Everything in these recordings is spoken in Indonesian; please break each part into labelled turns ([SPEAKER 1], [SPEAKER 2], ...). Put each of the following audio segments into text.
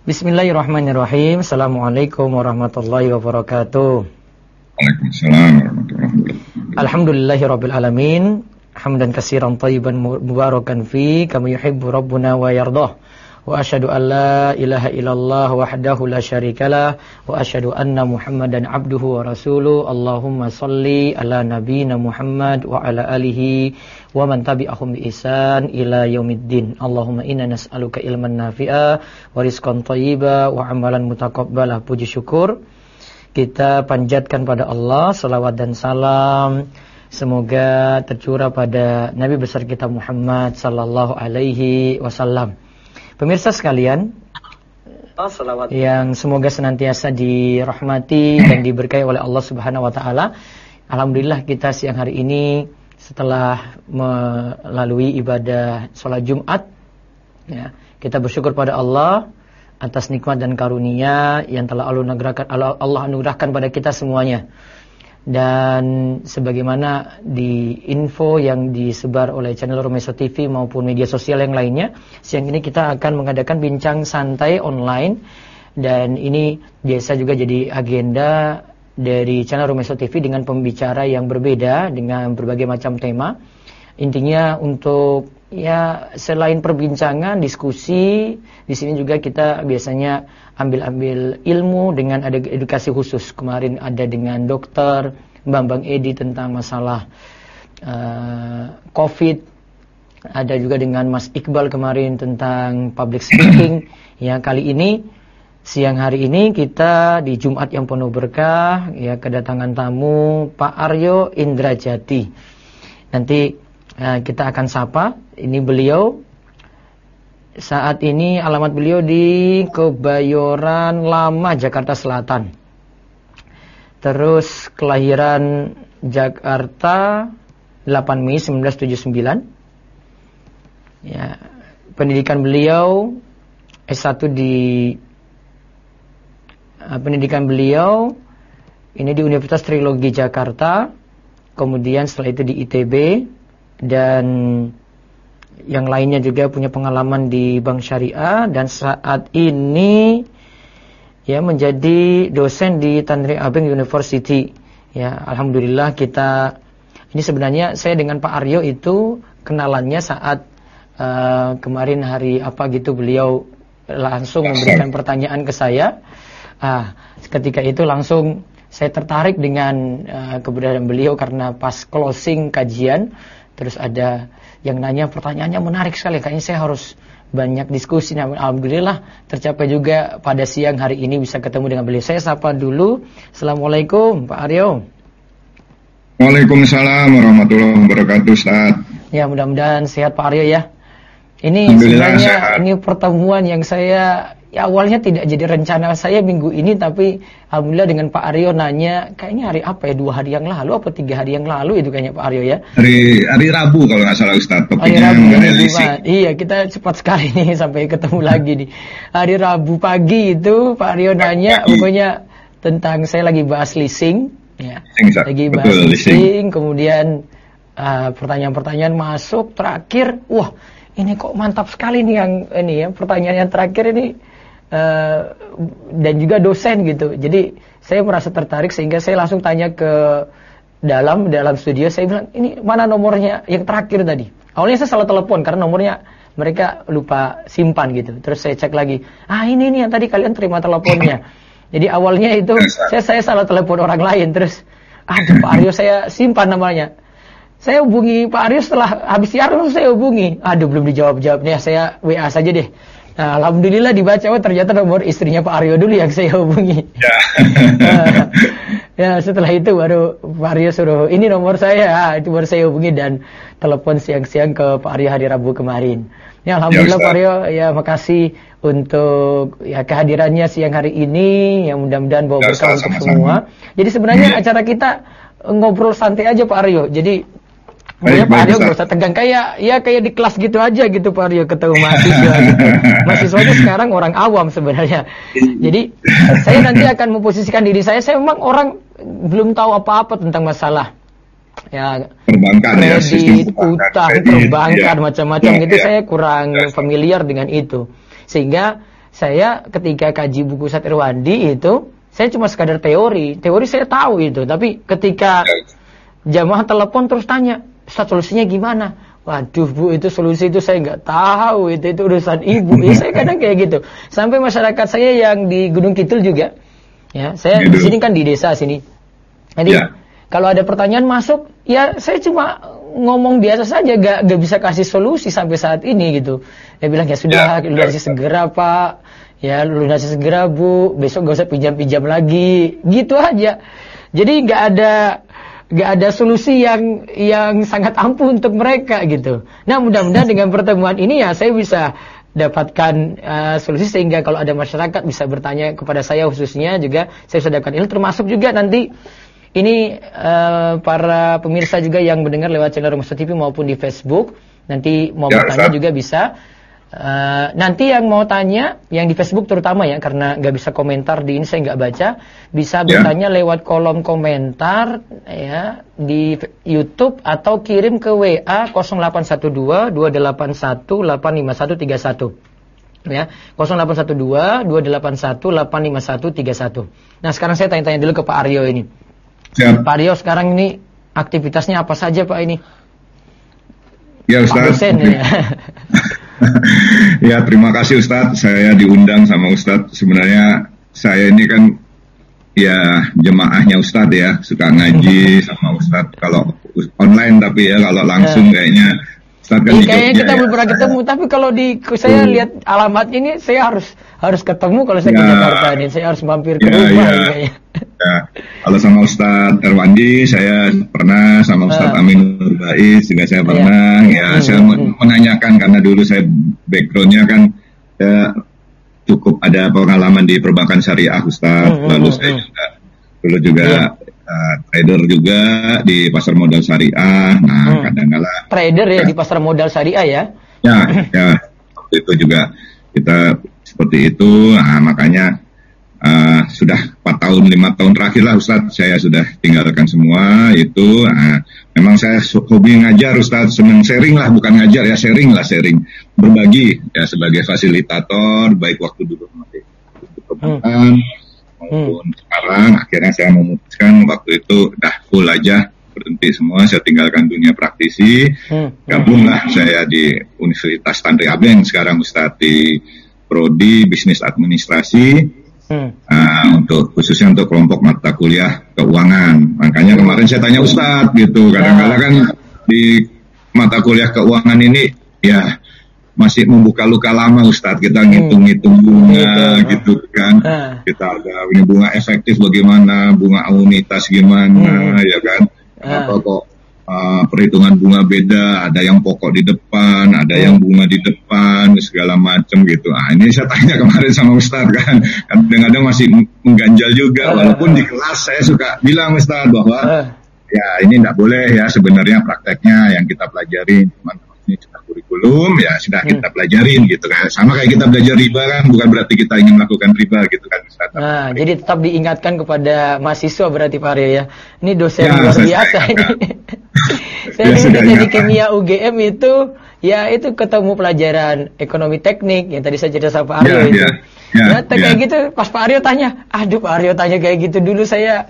[SPEAKER 1] Bismillahirrahmanirrahim. Assalamualaikum warahmatullahi wabarakatuh.
[SPEAKER 2] Waalaikumsalam warahmatullahi wabarakatuh.
[SPEAKER 1] Alhamdulillahirabbil alamin. Hamdan katsiran thayyiban mubarakan fi kama yuhibbu rabbuna wa yardah. Wa asyhadu an la ilaha illallah wahdahu la syarikalah wa asyhadu anna Muhammadan abduhu wa rasuluh. Allahumma shalli ala nabiyyina Muhammad wa ala alihi wa man tabi'ahum bi ihsan ila yaumiddin. Allahumma inna nas'aluka ilman nafi'a wa rizqan thayyiba wa amalan mutaqabbala. Puji syukur kita panjatkan pada Allah, salawat dan salam semoga tercurah pada Nabi besar kita Muhammad sallallahu alaihi wasallam. Pemirsa sekalian, yang semoga senantiasa dirahmati dan diberkahi oleh Allah Subhanahu wa taala. Alhamdulillah kita siang hari ini setelah melalui ibadah sholat Jumat, ya, kita bersyukur pada Allah atas nikmat dan karunia yang telah Allah anugerahkan pada kita semuanya. Dan sebagaimana di info yang disebar oleh channel Romeso TV maupun media sosial yang lainnya, siang ini kita akan mengadakan bincang santai online. Dan ini biasa juga jadi agenda dari channel Romeso TV dengan pembicara yang berbeda dengan berbagai macam tema. Intinya untuk ya selain perbincangan, diskusi, di sini juga kita biasanya ambil ilmu dengan ada edukasi khusus. Kemarin ada dengan Dokter Bambang Edi tentang masalah COVID. Ada juga dengan Mas Iqbal kemarin tentang public speaking. Ya, kali ini siang hari ini kita di Jumat yang penuh berkah, ya, kedatangan tamu Pak Aryo Indrajati. Nanti kita akan sapa. Ini beliau saat ini alamat beliau di Kebayoran Lama, Jakarta Selatan. Terus kelahiran Jakarta 8 Mei 1979. Ya, pendidikan beliau S1 di pendidikan beliau ini di Universitas Trilogi Jakarta. Kemudian setelah itu di ITB, dan yang lainnya juga punya pengalaman di Bank Syariah, dan saat ini ya menjadi dosen di Tanri Abeng University. Ya, alhamdulillah kita ini sebenarnya saya dengan Pak Aryo itu kenalannya saat kemarin hari apa gitu beliau langsung memberikan pertanyaan ke saya. Ketika itu langsung saya tertarik dengan keberadaan beliau karena pas closing kajian terus ada yang nanya, pertanyaannya menarik sekali, kayaknya saya harus banyak diskusi. Nah, alhamdulillah tercapai juga pada siang hari ini bisa ketemu dengan beliau. Saya sapa dulu. Assalamualaikum Pak Aryo.
[SPEAKER 2] Waalaikumsalam warahmatullahi wabarakatuh, Ustaz.
[SPEAKER 1] Ya, mudah-mudahan sehat Pak Aryo ya. Ini sebenarnya ini pertemuan yang saya awalnya tidak jadi rencana saya minggu ini, tapi alhamdulillah dengan Pak Aryo nanya, kayaknya hari apa ya, 2 hari yang lalu apa 3 hari yang lalu itu kayaknya Pak Aryo ya. Hari Rabu kalau nggak salah Ustaz. Hari Rabu ya, iya, kita cepat sekali nih sampai ketemu lagi nih. Hari Rabu pagi itu Pak Aryo nanya pokoknya tentang saya lagi bahas leasing ya. Lagi bahas leasing, kemudian pertanyaan-pertanyaan masuk terakhir, wah ini kok mantap sekali nih yang ini ya, pertanyaan yang terakhir ini dan juga dosen gitu. Jadi saya merasa tertarik sehingga saya langsung tanya ke dalam studio. Saya bilang, ini mana nomornya yang terakhir tadi. Awalnya saya salah telepon karena nomornya mereka lupa simpan gitu. Terus saya cek lagi, ini nih yang tadi kalian terima teleponnya. Jadi awalnya itu saya salah telepon orang lain. Terus Pak Aryo saya simpan namanya. Saya hubungi Pak Aryo setelah habis siaran, saya hubungi. Belum dijawab-jawabnya, saya WA saja deh. Nah, alhamdulillah dibaca, ternyata nomor istrinya Pak Aryo dulu yang saya hubungi. Ya, setelah itu baru Pak Aryo suruh, ini nomor saya, itu baru saya hubungi dan telepon siang-siang ke Pak Aryo hari Rabu kemarin. Ya, alhamdulillah Pak Aryo, ya makasih untuk ya kehadirannya siang hari ini, yang mudah-mudahan bawa berkah untuk semua. Jadi sebenarnya acara kita ngobrol santai aja Pak Aryo. Jadi Pak Aryo gak usah tegang, kayak di kelas gitu aja gitu Pak Aryo, ketemu mahasiswa gitu. Mahasiswanya sekarang orang awam sebenarnya. Jadi saya nanti akan memposisikan diri saya memang orang belum tahu apa-apa tentang masalah ya kredit, utang, perbankan, macam-macam gitu. Saya kurang familiar dengan itu. Sehingga saya ketika kaji buku Ustadz Irwandi itu, saya cuma sekadar teori saya tahu itu, tapi ketika jamaah telepon terus tanya, Ustadz solusinya gimana? Waduh Bu, itu solusi itu saya nggak tahu, itu urusan ibu. Ya saya kadang kayak gitu. Sampai masyarakat saya yang di Gunung Kidul juga, ya saya di sini kan di desa sini. Jadi kalau ada pertanyaan masuk, ya saya cuma ngomong biasa saja, gak bisa kasih solusi sampai saat ini gitu. Dia bilang ya sudah, lunasi segera Pak, ya lunasi segera Bu, besok gak usah pinjam lagi, gitu aja. Jadi gak ada solusi yang sangat ampuh untuk mereka gitu. Nah mudah-mudahan dengan pertemuan ini ya saya bisa dapatkan solusi sehingga kalau ada masyarakat bisa bertanya kepada saya khususnya juga saya bisa dapatkan ilmu, termasuk juga nanti ini para pemirsa juga yang mendengar lewat channel Rumah TV maupun di Facebook, nanti mau bertanya juga bisa. Nanti yang mau tanya, yang di Facebook terutama ya, karena nggak bisa komentar di ini saya nggak baca, bisa bertanya lewat kolom komentar ya di YouTube atau kirim ke WA 0812 281 85131 ya 0812 281 85131. Nah sekarang saya tanya-tanya dulu ke Pak Aryo ini. Pak Aryo sekarang ini aktivitasnya apa saja Pak ini?
[SPEAKER 2] Ya Ustaz.
[SPEAKER 1] Pak dosen ya.
[SPEAKER 2] Ya terima kasih Ustaz, saya diundang sama Ustaz. Sebenarnya saya ini kan ya jemaahnya Ustaz ya, suka ngaji sama Ustaz kalau online, tapi ya kalau langsung kayaknya Ustaz kan di
[SPEAKER 1] kayaknya
[SPEAKER 2] Jogja,
[SPEAKER 1] kita belum pernah ketemu, tapi kalau saya lihat alamat ini saya harus ketemu kalau saya ke Jakarta ini, saya harus mampir ke rumah kayaknya.
[SPEAKER 2] Ya, kalau sama Ustadz Irwandi saya pernah, sama Ustadz Amin Nurbais juga saya pernah. Saya menanyakan karena dulu saya backgroundnya kan cukup ada pengalaman di perbankan syariah Ustadz. Lalu saya juga trader juga di pasar modal syariah. Nah kadang-kala
[SPEAKER 1] trader ya di pasar modal syariah ya.
[SPEAKER 2] Ya waktu itu juga kita seperti itu. Nah makanya sudah 4 tahun 5 tahun terakhir lah Ustadz saya sudah tinggalkan semua itu. Memang saya hobi ngajar Ustadz, senang sharing lah, bukan ngajar ya, sharing berbagi ya sebagai fasilitator, baik waktu dulu masih perbankan maupun sekarang. Akhirnya saya memutuskan waktu itu full aja, berhenti semua, saya tinggalkan dunia praktisi, gabunglah saya di Universitas Tanri Abeng sekarang Ustadz di Prodi Bisnis Administrasi. Untuk khususnya untuk kelompok mata kuliah keuangan. Makanya kemarin saya tanya Ustadz gitu, kadang-kadang kan di mata kuliah keuangan ini ya masih membuka luka lama Ustadz, kita ngitung-ngitung bunga gitu kan, kita ada bunga efektif bagaimana, bunga anuitas gimana ya kan, kenapa kok perhitungan bunga beda, ada yang pokok di depan, ada yang bunga di depan, segala macam gitu. Ini saya tanya kemarin sama Ustadz kan kadang-kadang masih mengganjal juga, walaupun di kelas saya suka bilang Ustadz bahwa ya ini tidak boleh ya sebenarnya prakteknya yang kita pelajari, teman-teman ini sudah kurikulum ya sudah kita pelajarin gitu kan, sama kayak kita belajar riba kan, bukan berarti kita ingin melakukan riba gitu kan Ustadz.
[SPEAKER 1] Nah jadi tetap diingatkan kepada mahasiswa berarti Pak Aryo ya, ini dosen luar biasa ini. Saya dulu di kimia UGM itu ketemu pelajaran ekonomi teknik yang tadi saya cerita sama Pak Aryo itu. Kayak gitu pas Pak Aryo tanya, aduh Pak Aryo tanya kayak gitu dulu saya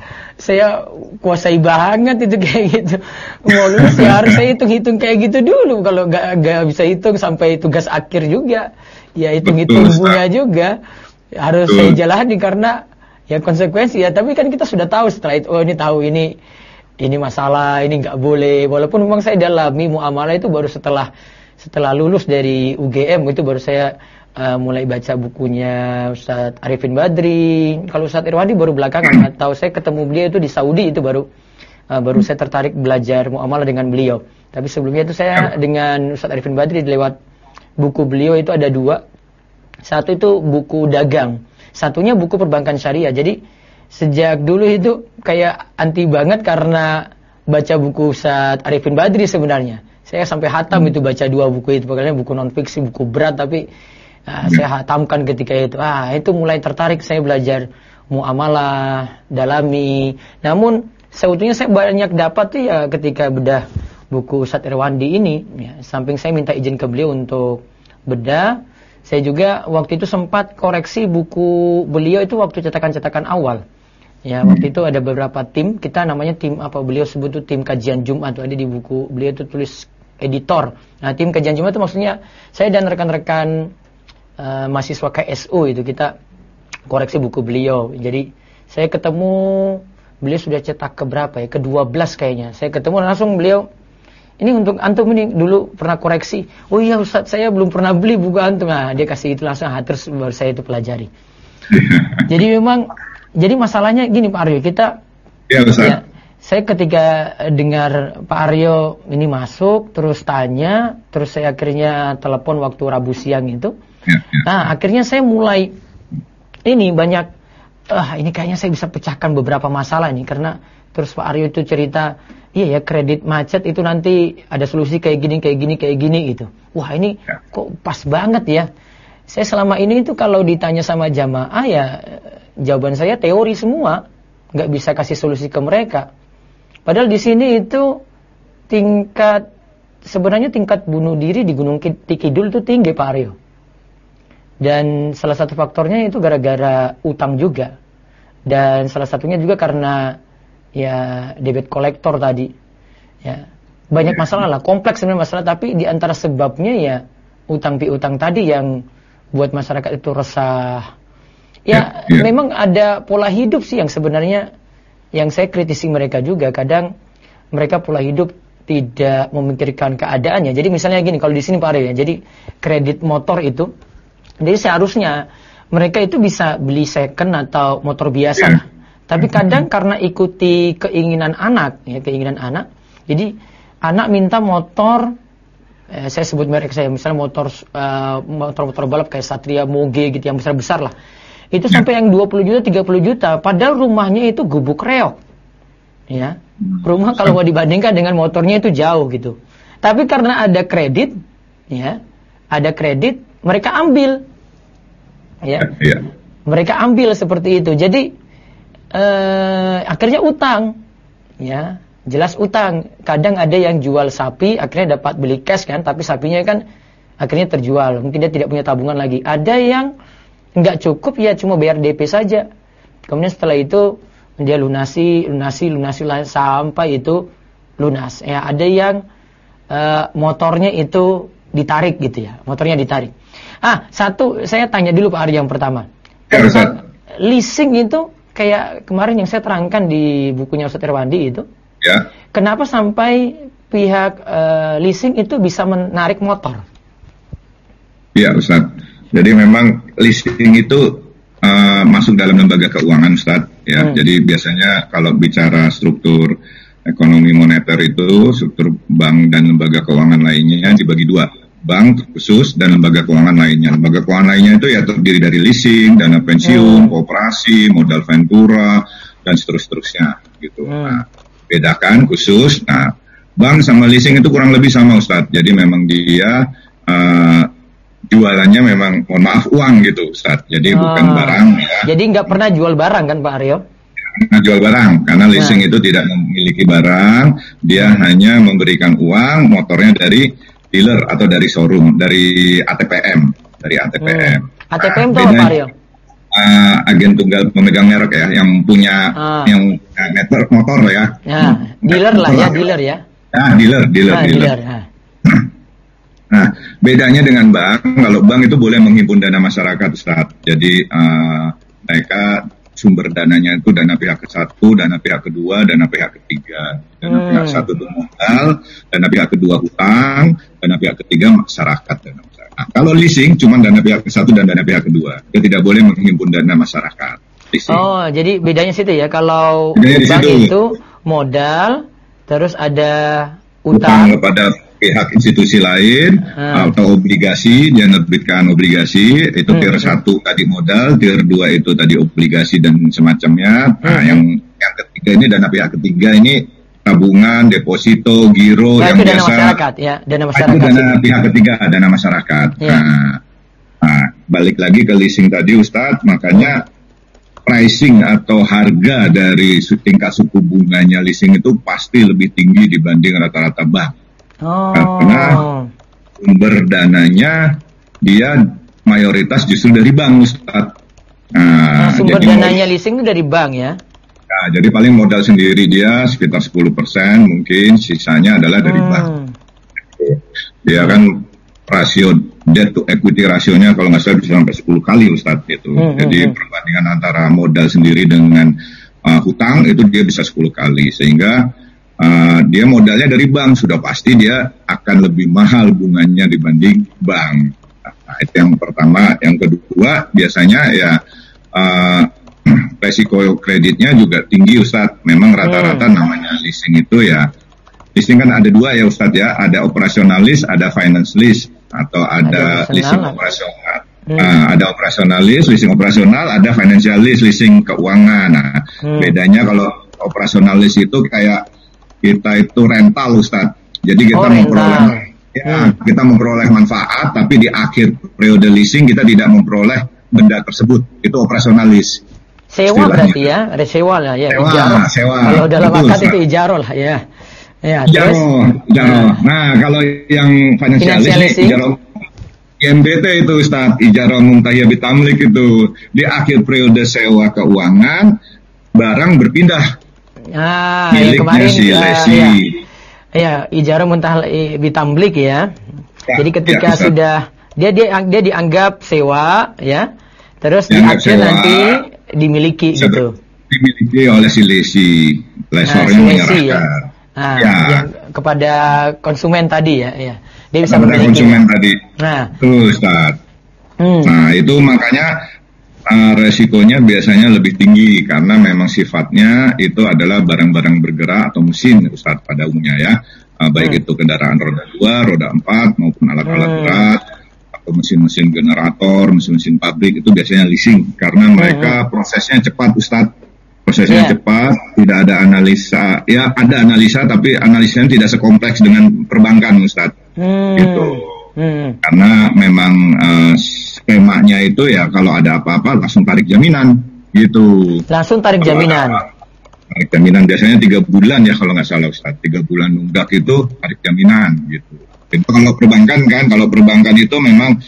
[SPEAKER 1] kuasai banget itu kayak gitu. Mau lulus ya harus saya hitung-hitung kayak gitu dulu, kalau nggak bisa hitung sampai tugas akhir juga. Ya hitung-hitung bunga juga harus saya jalani karena ya konsekuensi ya. Tapi kan kita sudah tahu setelah itu, ini masalah, ini nggak boleh. Walaupun memang saya dalami muamalah itu baru setelah lulus dari UGM itu baru saya mulai baca bukunya Ustadz Arifin Badri. Kalau Ustadz Irwandi baru belakangan, atau saya ketemu beliau itu di Saudi, itu baru saya tertarik belajar muamalah dengan beliau. Tapi sebelumnya itu saya dengan Ustadz Arifin Badri lewat buku beliau itu ada 2. Satu itu buku dagang, satunya buku perbankan syariah. Jadi sejak dulu itu kayak anti banget karena baca buku Ustadz Arifin Badri sebenarnya. Saya sampai hatam itu baca 2 buku itu, pokoknya buku non fiksi, buku berat, tapi saya hatamkan ketika itu. Itu mulai tertarik saya belajar muamalah, dalami. Namun sebetulnya saya banyak dapat ya ketika bedah buku Ustadz Irwandi ini. Ya, samping saya minta izin ke beliau untuk bedah, Saya juga waktu itu sempat koreksi buku beliau itu waktu cetakan-cetakan awal. Ya, waktu itu ada beberapa tim, kita namanya tim apa beliau sebut itu tim kajian Jumat, itu ada di buku beliau itu tulis editor. Nah, tim kajian Jumat itu maksudnya saya dan rekan-rekan mahasiswa KSU itu kita koreksi buku beliau. Jadi saya ketemu beliau sudah cetak ke berapa ya? Ke-12 kayaknya. Saya ketemu langsung beliau, ini untuk antum ini dulu pernah koreksi. Oh iya Ustaz, saya belum pernah beli buku antum. Nah, dia kasih itu langsung, terus baru saya itu pelajari. Jadi masalahnya gini Pak Aryo, kita ya, saya ketika dengar Pak Aryo ini masuk, terus tanya, terus saya akhirnya telepon waktu Rabu siang itu. Nah, akhirnya saya mulai ini banyak, ini kayaknya saya bisa pecahkan beberapa masalah nih, karena terus Pak Aryo itu cerita, iya ya kredit macet itu nanti ada solusi kayak gini gitu. Wah ini kok pas banget ya. Saya selama ini itu kalau ditanya sama jamaah ya jawaban saya teori semua, nggak bisa kasih solusi ke mereka. Padahal di sini itu sebenarnya tingkat bunuh diri di Gunung Kidul itu tinggi Pak Aryo. Dan salah satu faktornya itu gara-gara utang juga. Dan salah satunya juga karena ya debit kolektor tadi. Ya, banyak masalah lah, kompleks sebenarnya masalah, tapi di antara sebabnya ya utang piutang tadi yang buat masyarakat itu resah. Ya, memang ada pola hidup sih yang sebenarnya yang saya kritisi mereka juga. Kadang mereka pola hidup tidak memikirkan keadaannya. Jadi misalnya gini, kalau di sini Pak Aryo ya, jadi kredit motor itu, jadi seharusnya mereka itu bisa beli second atau motor biasa. Tapi kadang karena ikuti keinginan anak, jadi anak minta motor, saya sebut merek saya, misalnya motor balap kayak Satria Moge gitu yang besar-besar lah. Itu sampai yang 20 juta, 30 juta, padahal rumahnya itu gubuk reok. Ya. Rumah kalau mau dibandingkan dengan motornya itu jauh gitu. Tapi karena ada kredit, ya, mereka ambil. Ya. Mereka ambil seperti itu. Jadi akhirnya utang, ya jelas utang. Kadang ada yang jual sapi, akhirnya dapat beli cash kan, tapi sapinya kan akhirnya terjual. Mungkin dia tidak punya tabungan lagi. Ada yang nggak cukup, ya cuma bayar DP saja. Kemudian setelah itu dia lunasi sampai itu lunas. Ya ada yang motornya itu ditarik gitu ya, motornya ditarik. Satu saya tanya dulu Pak Aryo yang pertama. Leasing itu kayak kemarin yang saya terangkan di bukunya Ustaz Irwandi itu, ya. Kenapa sampai pihak leasing itu bisa menarik motor?
[SPEAKER 2] Ya Ustaz, jadi memang leasing itu masuk dalam lembaga keuangan Ustaz, ya. Jadi biasanya kalau bicara struktur ekonomi moneter itu, struktur bank dan lembaga keuangan lainnya dibagi dua. Bank khusus dan lembaga keuangan lainnya. Lembaga keuangan lainnya itu ya terdiri dari leasing, dana pensiun, koperasi, modal ventura, dan seterusnya gitu. Nah, bedakan khusus. Nah, bank sama leasing itu kurang lebih sama Ustadz. Jadi memang dia jualannya memang, mohon maaf, uang gitu Ustadz. Jadi bukan barang ya.
[SPEAKER 1] Jadi nggak pernah jual barang kan Pak Aryo?
[SPEAKER 2] Nah, jual barang, karena leasing itu tidak memiliki barang, dia hanya memberikan uang, motornya dari dealer atau dari showroom, dari ATPM.
[SPEAKER 1] ATPM itu apa Pak Aryo?
[SPEAKER 2] Agen tunggal pemegang merek ya, yang punya network motor ya.
[SPEAKER 1] Dealer lah ya, dealer ya.
[SPEAKER 2] Dealer. Nah, bedanya dengan bank, kalau bank itu boleh menghimpun dana masyarakat Ustaz. Jadi mereka sumber dananya itu dana pihak ke-1, dana pihak kedua, dana pihak ketiga. Dana pihak 1 itu modal, dana pihak kedua hutang, dana pihak ketiga masyarakat. Nah, kalau leasing cuma dana pihak ke-1 dan dana pihak kedua. Dia tidak boleh menghimpun dana masyarakat. Leasing.
[SPEAKER 1] Jadi bedanya situ ya. Kalau bank itu modal, terus ada utang
[SPEAKER 2] kepada pihak institusi lain atau obligasi, dia menerbitkan obligasi itu tier 1 tadi modal, tier 2 itu tadi obligasi dan semacamnya. Nah, yang ketiga ini dana pihak ketiga ini tabungan, deposito, giro yang
[SPEAKER 1] itu
[SPEAKER 2] biasa.
[SPEAKER 1] Dana masyarakat ya, dana masyarakat.
[SPEAKER 2] Itu dana pihak ketiga, dana masyarakat. Ya. Nah, balik lagi ke leasing tadi Ustadz, makanya pricing atau harga dari tingkat suku bunganya leasing itu pasti lebih tinggi dibanding rata-rata bank. Karena sumber dananya dia mayoritas justru dari bank, Ustaz.
[SPEAKER 1] Nah, sumber dananya leasing itu dari bank ya?
[SPEAKER 2] Nah, jadi paling modal sendiri dia sekitar 10%, mungkin sisanya adalah dari bank. Dia kan rasio debt to equity rasionya kalau nggak salah bisa sampai 10 kali, Ustaz, gitu. Jadi perbandingan antara modal sendiri dengan hutang itu dia bisa 10 kali, sehingga dia modalnya dari bank, sudah pasti dia akan lebih mahal bunganya dibanding bank. Nah, itu yang pertama. Yang kedua, biasanya ya resiko kreditnya juga tinggi, Ustadz. Memang rata-rata namanya leasing itu ya, leasing kan ada dua ya, Ustadz ya, ada operasional lease, ada finance lease, atau ada leasing operasional. Ada operasional lease, leasing operasional, ada financial lease, leasing keuangan. Nah, bedanya kalau operasional lease itu kayak kita itu rental, Ustadz. Jadi kita kita memperoleh manfaat, tapi di akhir periode leasing kita tidak memperoleh benda tersebut. Itu operasional lease.
[SPEAKER 1] Sewa berarti ya, sewa lah ya.
[SPEAKER 2] Sewa.
[SPEAKER 1] Kalau dalam akad itu ijaro lah ya. Ya,
[SPEAKER 2] ijaro. Nah, kalau yang financial lease ijaro IMBT itu, Ustaz, ijaro muntahiyah bitamlik itu di akhir periode sewa keuangan barang berpindah. Miliknya si lesi.
[SPEAKER 1] Ya, ijaro muntahiyah bitamlik ya. Jadi ketika sudah dia dianggap sewa ya. Terus di akhir nanti dimiliki gitu.
[SPEAKER 2] Dimiliki oleh si lesi. Lesornya menyerahkan.
[SPEAKER 1] Yang kepada konsumen tadi ya. Dia bisa memiliki
[SPEAKER 2] konsumen tadi.
[SPEAKER 1] Tuh,
[SPEAKER 2] Ustaz. Nah, itu makanya resikonya biasanya lebih tinggi karena memang sifatnya itu adalah barang-barang bergerak atau mesin, Ustaz, pada umumnya ya. Baik itu kendaraan roda 2, roda 4 maupun alat-alat berat atau mesin-mesin generator, mesin-mesin pabrik itu biasanya leasing karena mereka prosesnya cepat, Ustaz. Prosesnya cepat, tidak ada analisa. Ya, ada analisa tapi analisanya tidak sekompleks dengan perbankan, Ustaz. Gitu. Karena memang skemanya itu ya kalau ada apa-apa langsung tarik jaminan gitu.
[SPEAKER 1] Langsung tarik jaminan.
[SPEAKER 2] Tarik jaminan biasanya 3 bulan ya kalau nggak salah, Ustaz. 3 bulan nunggak itu tarik jaminan gitu. Itu kalau perbankan itu memang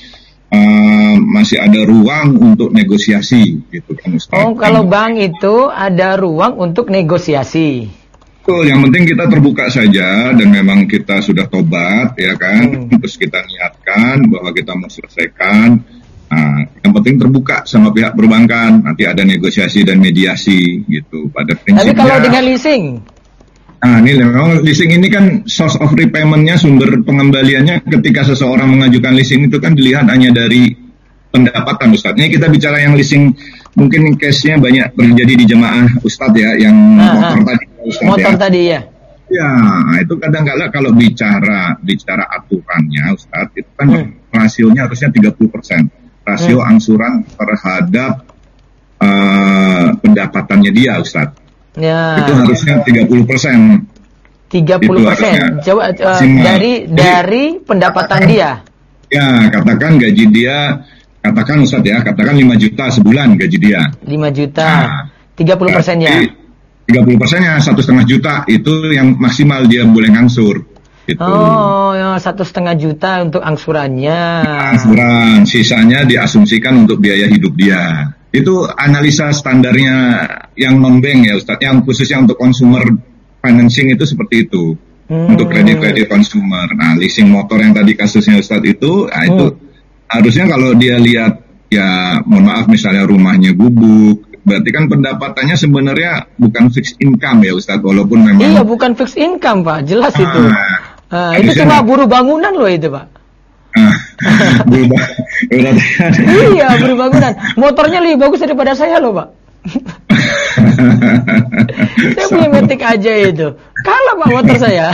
[SPEAKER 2] masih ada ruang untuk negosiasi gitu kan, Ustaz.
[SPEAKER 1] Oh, kalau bank itu ada ruang untuk negosiasi.
[SPEAKER 2] Betul, yang penting kita terbuka saja dan memang kita sudah tobat ya kan, terus kita niatkan bahwa kita mau selesaikan. Nah, yang penting terbuka sama pihak perbankan, nanti ada negosiasi dan mediasi gitu pada prinsipnya.
[SPEAKER 1] Tapi kalau dengan leasing?
[SPEAKER 2] Nah, ini memang leasing ini kan source of repayment-nya, sumber pengembaliannya ketika seseorang mengajukan leasing itu kan dilihat hanya dari pendapatan, Ustadz. Ini kita bicara yang leasing, mungkin case-nya banyak terjadi di jemaah Ustadz ya, yang motor tadi. Ustadz,
[SPEAKER 1] motor tadi ya.
[SPEAKER 2] Ya, itu kadang-kadang kalau bicara aturannya, Ustadz, itu kan rasionya harusnya 30%. Rasio angsuran terhadap pendapatannya dia, Ustadz.
[SPEAKER 1] Ya.
[SPEAKER 2] Itu harusnya 30%.
[SPEAKER 1] 30%. Coba dari pendapatan dia.
[SPEAKER 2] Ya, katakan gaji dia, katakan Ustadz ya, katakan 5 juta sebulan gaji dia.
[SPEAKER 1] 5 juta. 30%-nya.
[SPEAKER 2] 30%-nya 1,5 juta itu yang maksimal dia boleh ngangsur. Gitu.
[SPEAKER 1] Oh, ya 1,5 juta untuk angsurannya.
[SPEAKER 2] Angsuran, sisanya diasumsikan untuk biaya hidup dia. Itu analisa standarnya yang non-bank ya, Ustadz, yang khususnya untuk consumer financing itu seperti itu. Untuk kredit consumer. Nah, leasing motor yang tadi kasusnya Ustadz itu, nah itu harusnya kalau dia lihat ya, mohon maaf misalnya rumahnya gubuk, berarti kan pendapatannya sebenarnya bukan fixed income ya, Ustadz, walaupun memang. Iya,
[SPEAKER 1] bukan fixed income, Pak, jelas itu. Itu cuma buruh bangunan loh itu, Pak. Iya, buruh bangunan. Motornya lebih bagus daripada saya loh, Pak. Saya punya Matic aja itu. Kalah, Pak, motor saya.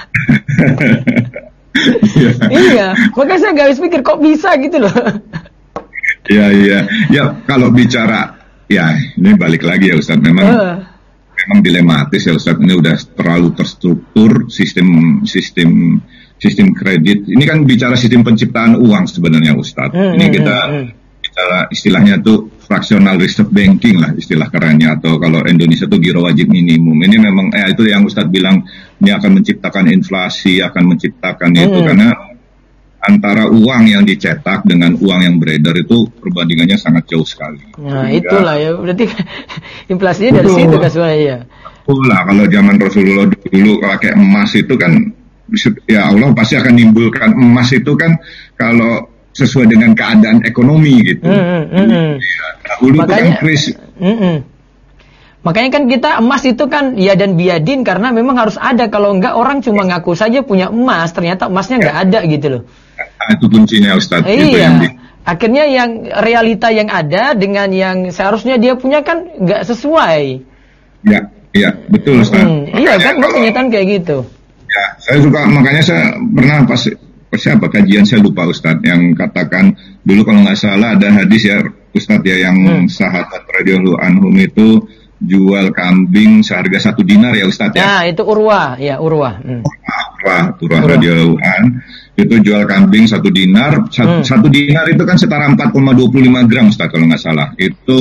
[SPEAKER 1] Iya, makanya saya gak habis pikir kok bisa gitu loh.
[SPEAKER 2] Iya. Ya, kalau bicara, ya ini balik lagi ya, Ustadz. Memang dilematis ya, Ustadz. Ini udah terlalu terstruktur sistem kredit. Ini kan bicara sistem penciptaan uang sebenarnya, Ustadz. Ini kita bicara istilahnya tuh fractional reserve banking lah istilah kerennya, atau kalau Indonesia tuh giro wajib minimum. Ini memang itu yang Ustadz bilang, ini akan menciptakan inflasi, akan menciptakan itu karena antara uang yang dicetak dengan uang yang beredar itu perbandingannya sangat jauh sekali.
[SPEAKER 1] Nah, itulah ya, berarti inflasinya dari situ kan sebenarnya ya.
[SPEAKER 2] Itulah kalau zaman Rasulullah dulu pakai emas itu kan, ya Allah pasti akan nimbulkan emas itu kan kalau sesuai dengan keadaan ekonomi gitu. Ya, dahulu makanya, itu kan krisis.
[SPEAKER 1] Makanya kan kita emas itu kan ya dan biadin karena memang harus ada. Kalau enggak orang cuma ngaku saja punya emas, ternyata emasnya enggak ada gitu loh.
[SPEAKER 2] Itu kuncinya Ustadz.
[SPEAKER 1] Iya. Akhirnya yang realita yang ada dengan yang seharusnya dia punya kan enggak sesuai.
[SPEAKER 2] Iya, betul Ustadz.
[SPEAKER 1] Iya kan, kenyataan kayak gitu.
[SPEAKER 2] Ya, saya suka, makanya saya pernah pas kajian saya lupa Ustadz yang katakan dulu kalau nggak salah ada hadis ya Ustadz ya yang sahabat radhiyallahu anhum itu jual kambing seharga 1 dinar ya Ustadz ya.
[SPEAKER 1] Nah itu Urwah. Urwah radhiyallahu an itu jual kambing 1 dinar. 1 dinar itu kan setara 4,25 gram Ustadz kalau nggak salah. Itu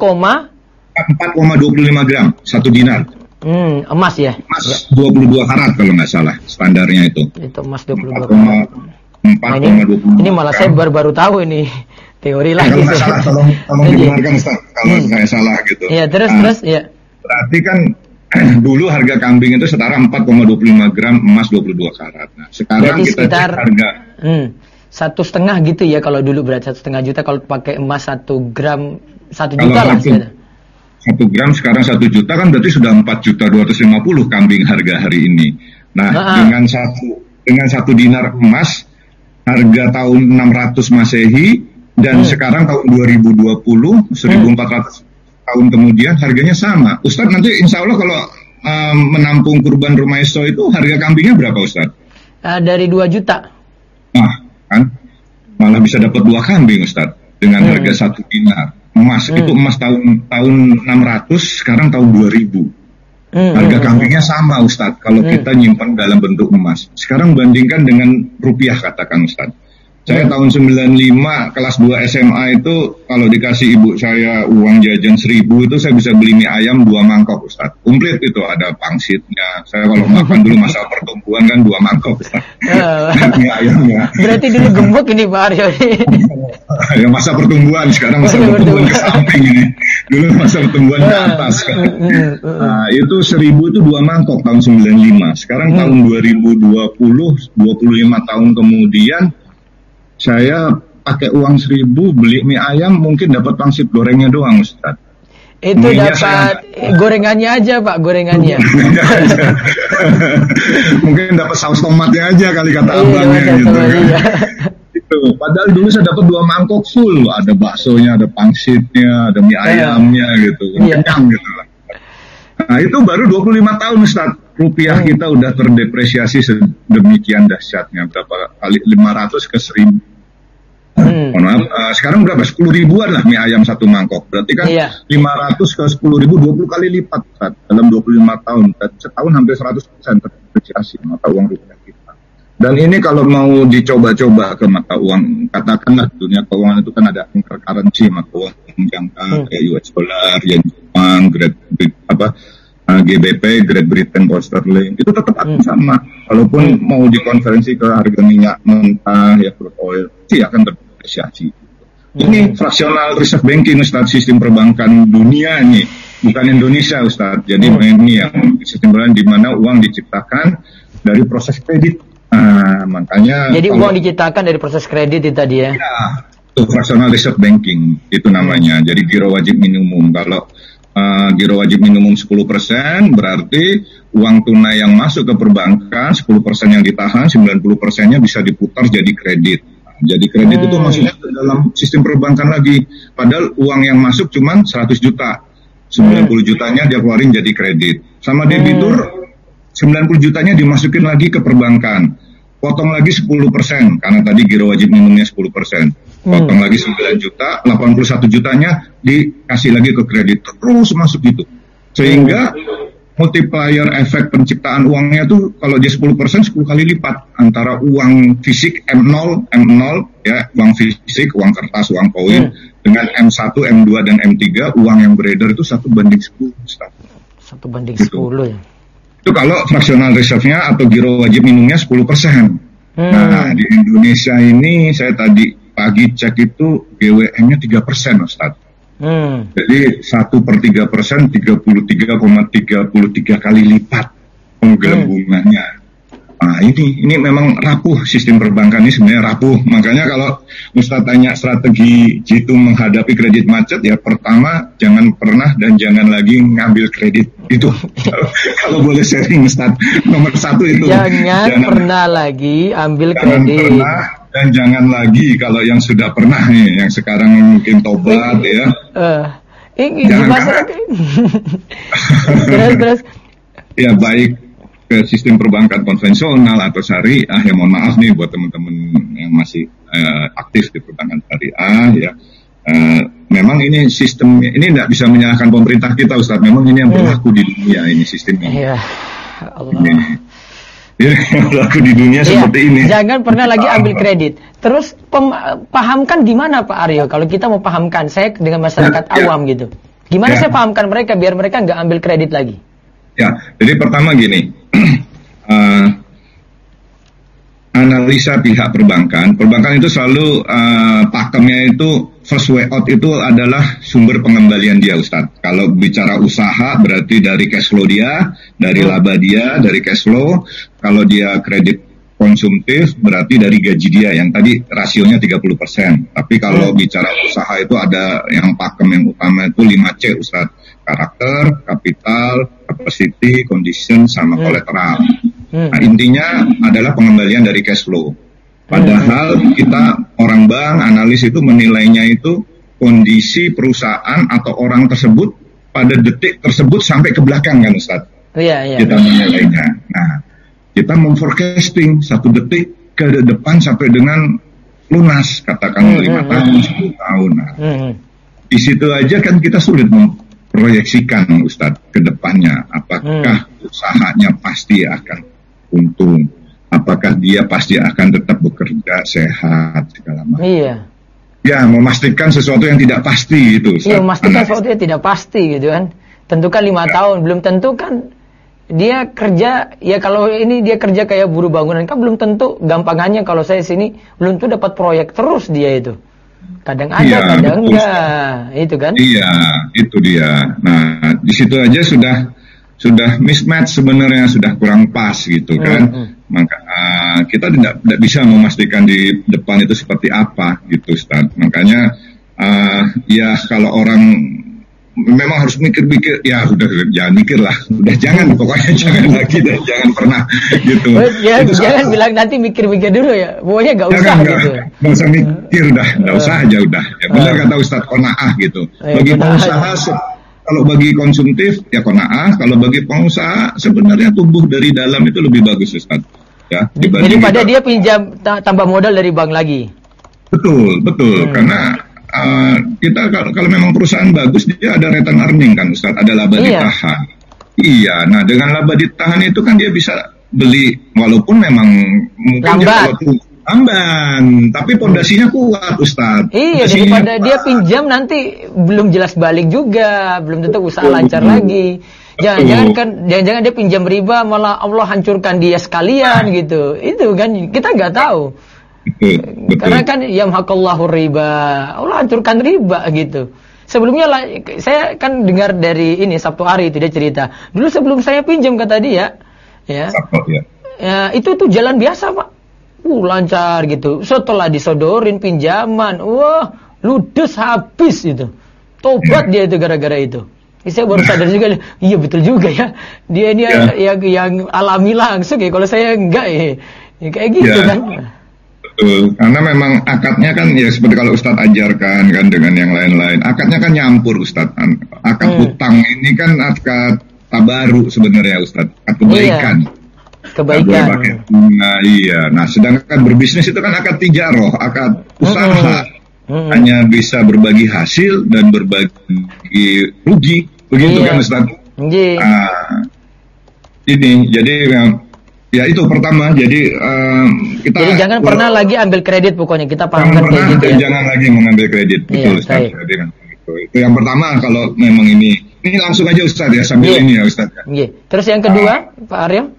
[SPEAKER 1] 4,25 gram 1 dinar. Emas ya?
[SPEAKER 2] Emas 22 karat kalau nggak salah standarnya itu.
[SPEAKER 1] Itu emas 22 karat. 4,25. Ini malah saya baru tahu ini. Teori lagi.
[SPEAKER 2] Kalau nggak salah tolong dibenarkan Ustaz kalau saya salah gitu.
[SPEAKER 1] Iya, terus ya.
[SPEAKER 2] Berarti kan dulu harga kambing itu setara 4,25 gram emas 22 karat. Nah, sekarang berarti kita sekitar harga
[SPEAKER 1] 1,5 gitu ya kalau dulu berarti 1,5 juta kalau pakai emas 1 gram 1 juta lah sekitar.
[SPEAKER 2] 1 gram sekarang 1 juta kan berarti sudah 4.250 kambing harga hari ini. Nah, dengan 1 dinar emas harga tahun 600 Masehi dan sekarang tahun 2020 1400 tahun kemudian harganya sama. Ustadz nanti insya Allah kalau menampung kurban Rumaiso itu harga kambingnya berapa Ustadz?
[SPEAKER 1] Dari 2 juta.
[SPEAKER 2] Nah kan malah bisa dapat 2 kambing Ustadz dengan harga 1 dinar. Emas itu emas tahun 600 sekarang tahun 2000. Harga kambingnya sama Ustadz kalau kita nyimpan dalam bentuk emas. Sekarang bandingkan dengan rupiah katakan Ustadz. Saya tahun 95 kelas 2 SMA itu kalau dikasih ibu saya uang jajan 1.000 itu saya bisa beli mie ayam 2 mangkok Ustadz. Komplit itu ada pangsitnya. Saya kalau makan dulu masa pertumbuhan kan 2 mangkok Ustadz. Mie ayamnya.
[SPEAKER 1] Berarti dulu gemuk ini Pak Aryo.
[SPEAKER 2] Ya masa pertumbuhan, sekarang masa pertumbuhan ke samping ini. Dulu masa pertumbuhan ke atas kan. Nah, itu 1.000 itu 2 mangkok tahun 95. Sekarang tahun 2020 25 tahun kemudian saya pakai uang 1.000 beli mie ayam mungkin dapat pangsit gorengnya doang Ustaz.
[SPEAKER 1] Itu dapat gorengannya aja Pak, gorengannya.
[SPEAKER 2] Mungkin dapat saus tomatnya aja kali kata abangnya gitu kan. Itu. Padahal dulu saya dapat 2 mangkok full, ada baksonya, ada pangsitnya, ada mie ayamnya gitu. Kenyang gitu lah. Nah, itu baru 25 tahun Ustaz. Rupiah kita udah terdepresiasi sedemikian dahsyatnya, berapa kali 500 ke 1.000. Sekarang berapa? 10 ribuan lah mie ayam 1 mangkok. Berarti kan 500 ke 10 ribu 20 kali lipat Ustaz, dalam 25 tahun. Setahun hampir 100% terdepresiasi mata uang rupiah kita. Dan ini kalau mau dicoba-coba ke mata uang, katakanlah dunia keuangan itu kan ada intercurrency mata uang jangka kayak US dollar, yen Jepang, GBP, Great Britain, Pound Sterling, itu tetap akan sama. Walaupun mau dikonversi ke harga minyak mentah, ya crude oil, sih akan terdepresiasi. Ini fractional reserve banking, Ustaz, sistem perbankan dunia ini, bukan Indonesia, Ustaz. Jadi ini yang sistem perbankan di mana uang diciptakan dari proses kredit. Makanya. Jadi
[SPEAKER 1] uang diciptakan dari proses kredit itu tadi ya?
[SPEAKER 2] Ya, itu fractional reserve banking, itu namanya. Jadi giro wajib minimum. Kalau giro wajib minimum 10% berarti uang tunai yang masuk ke perbankan 10% yang ditahan, 90%-nya bisa diputar jadi kredit. Jadi kredit itu maksudnya dalam sistem perbankan lagi. Padahal uang yang masuk cuma 100 juta. 90 jutanya dia keluarin jadi kredit. Sama debitur 90 jutanya dimasukin lagi ke perbankan. Potong lagi 10% karena tadi giro wajib minimumnya 10%. Potong lagi 9 juta, 81 jutanya dikasih lagi ke kredit, terus masuk gitu. Sehingga multiplier efek penciptaan uangnya tuh kalau dia 10% 10 kali lipat antara uang fisik M0 ya, uang fisik, uang kertas, uang koin dengan M1, M2 dan M3 uang yang beredar itu 1 banding 10.
[SPEAKER 1] 1 banding 10 ya.
[SPEAKER 2] Itu kalau fractional reserve-nya atau giro wajib minimumnya 10%. Nah, di Indonesia ini saya tadi pagi cek itu GWM-nya 3%, Ustaz. Jadi 1/3%, 33,33 kali lipat penggelembungannya. Nah, ini memang rapuh, sistem perbankan ini sebenarnya rapuh. Makanya kalau Ustaz tanya strategi Jitu menghadapi kredit macet, ya pertama jangan pernah dan jangan lagi ngambil kredit. Itu kalau boleh sharing Ustaz, nomor 1 itu.
[SPEAKER 1] Jangan pernah lagi ambil kredit.
[SPEAKER 2] Pernah, dan jangan lagi kalau yang sudah pernah nih, yang sekarang mungkin tobat ya.
[SPEAKER 1] Ini masalah. Terus. Ya
[SPEAKER 2] baik ke sistem perbankan konvensional atau syariah, ya mohon maaf nih buat teman-teman yang masih aktif di perbankan syariah ya, memang ini sistem ini tidak bisa menyalahkan pemerintah kita, Ustaz. Memang ini yang berlaku di dunia, ini sistemnya.
[SPEAKER 1] Ya Allah.
[SPEAKER 2] Ini yang berlaku di dunia seperti ini.
[SPEAKER 1] Jangan pernah lagi ambil kredit. Terus pahamkan gimana Pak Aryo? Kalau kita mau pahamkan, saya dengan masyarakat awam gitu. Gimana saya pahamkan mereka biar mereka nggak ambil kredit lagi?
[SPEAKER 2] Ya, jadi pertama gini, analisa pihak perbankan itu selalu pakemnya itu first way out itu adalah sumber pengembalian dia, Ustaz. Kalau bicara usaha berarti dari cash flow dia, dari laba dia, dari cash flow. Kalau dia kredit konsumtif berarti dari gaji dia yang tadi rasionya 30%. Tapi kalau bicara usaha itu ada yang pakem yang utama itu 5C, Ustaz. Karakter, kapital, capacity, condition, sama kolateral. Nah, intinya adalah pengembalian dari cash flow. Padahal kita orang bank, analis itu menilainya itu kondisi perusahaan atau orang tersebut pada detik tersebut sampai ke belakang kan, Ustaz? Iya. Kita menilainya. Nah, kita memforecasting 1 detik ke depan sampai dengan lunas, katakan 5 tahun, 10 tahun. Nah, di situ aja kan kita sulit proyeksikan, Ustadz, ke depannya. Apakah usahanya pasti akan untung? Apakah dia pasti akan tetap bekerja sehat, segala macam. Iya. Ya, memastikan sesuatu yang tidak pasti itu, Ustadz.
[SPEAKER 1] Iya, memastikan sesuatu yang tidak pasti gitu kan. Tentukan 5 tahun, belum tentu kan dia kerja, ya kalau ini dia kerja kayak buruh bangunan, kan belum tentu, gampangannya kalau saya sini, belum tentu dapat proyek terus dia itu. Kadang ada, kadang enggak, itu kan?
[SPEAKER 2] Iya, itu dia. Nah, di situ aja sudah mismatch sebenarnya, sudah kurang pas gitu kan. Maka kita tidak bisa memastikan di depan itu seperti apa gitu, Ustaz. Makanya ya kalau orang memang harus mikir-mikir, ya udah jangan mikir lah, udah jangan, pokoknya jangan lagi dan jangan pernah gitu.
[SPEAKER 1] Jangan bilang nanti mikir-mikir dulu ya, pokoknya nggak usah gitu.
[SPEAKER 2] Nggak usah mikir dah, nggak usah aja udah. Ya benar kata Ustadz, qanaah gitu. Bagi pengusaha, kalau bagi konsumtif ya qanaah, kalau bagi pengusaha sebenarnya tumbuh dari dalam itu lebih bagus, Ustadz. Ya,
[SPEAKER 1] daripada dia pinjam tambah modal dari bank lagi.
[SPEAKER 2] Betul, karena kita kalau memang perusahaan bagus dia ada return earning kan, Ustaz, ada laba ditahan. Iya, nah dengan laba ditahan itu kan dia bisa beli walaupun memang mungkin lamban, tapi pondasinya kuat, Ustaz.
[SPEAKER 1] Iya, daripada dia pinjam nanti belum jelas balik juga, belum tentu usaha lancar lagi. Jangan dia pinjam riba malah Allah hancurkan dia sekalian gitu. Itu kan kita nggak tahu. Betul. Karena kan yamhaqallahu riba, Allah hancurkan riba gitu. Sebelumnya saya kan dengar dari ini Sabtu Ari itu dia cerita. Dulu sebelum saya pinjam kata dia, ya itu tuh jalan biasa Pak, lancar gitu. Setelah disodorin pinjaman, wah ludes habis itu. Tobat dia itu gara-gara itu. Saya baru sadar juga, iya betul juga ya. Dia ini yang alami langsung ya. Kalau saya enggak ya kayak gitu kan.
[SPEAKER 2] Betul, karena memang akadnya kan ya seperti kalau Ustadz ajarkan kan dengan yang lain-lain, akadnya kan nyampur, Ustadz. Akad hutang ini kan akad tabaru sebenarnya, Ustadz, akad kebaikan.
[SPEAKER 1] Kebaikan.
[SPEAKER 2] Nah iya, nah sedangkan berbisnis itu kan akad tijaroh, akad usaha. Hanya bisa berbagi hasil dan berbagi rugi, begitu kan, Ustadz? Nah, ini jadi ya itu pertama, jadi
[SPEAKER 1] jadi jangan pernah lagi ambil kredit, pokoknya kita pahamkan kayak gitu ya.
[SPEAKER 2] Jangan lagi mengambil kredit, betul Ustaz. Jadi itu yang pertama kalau memang ini langsung aja Ustaz ya sambil ini ya Ustaz.
[SPEAKER 1] Terus yang kedua, Pak Aryo?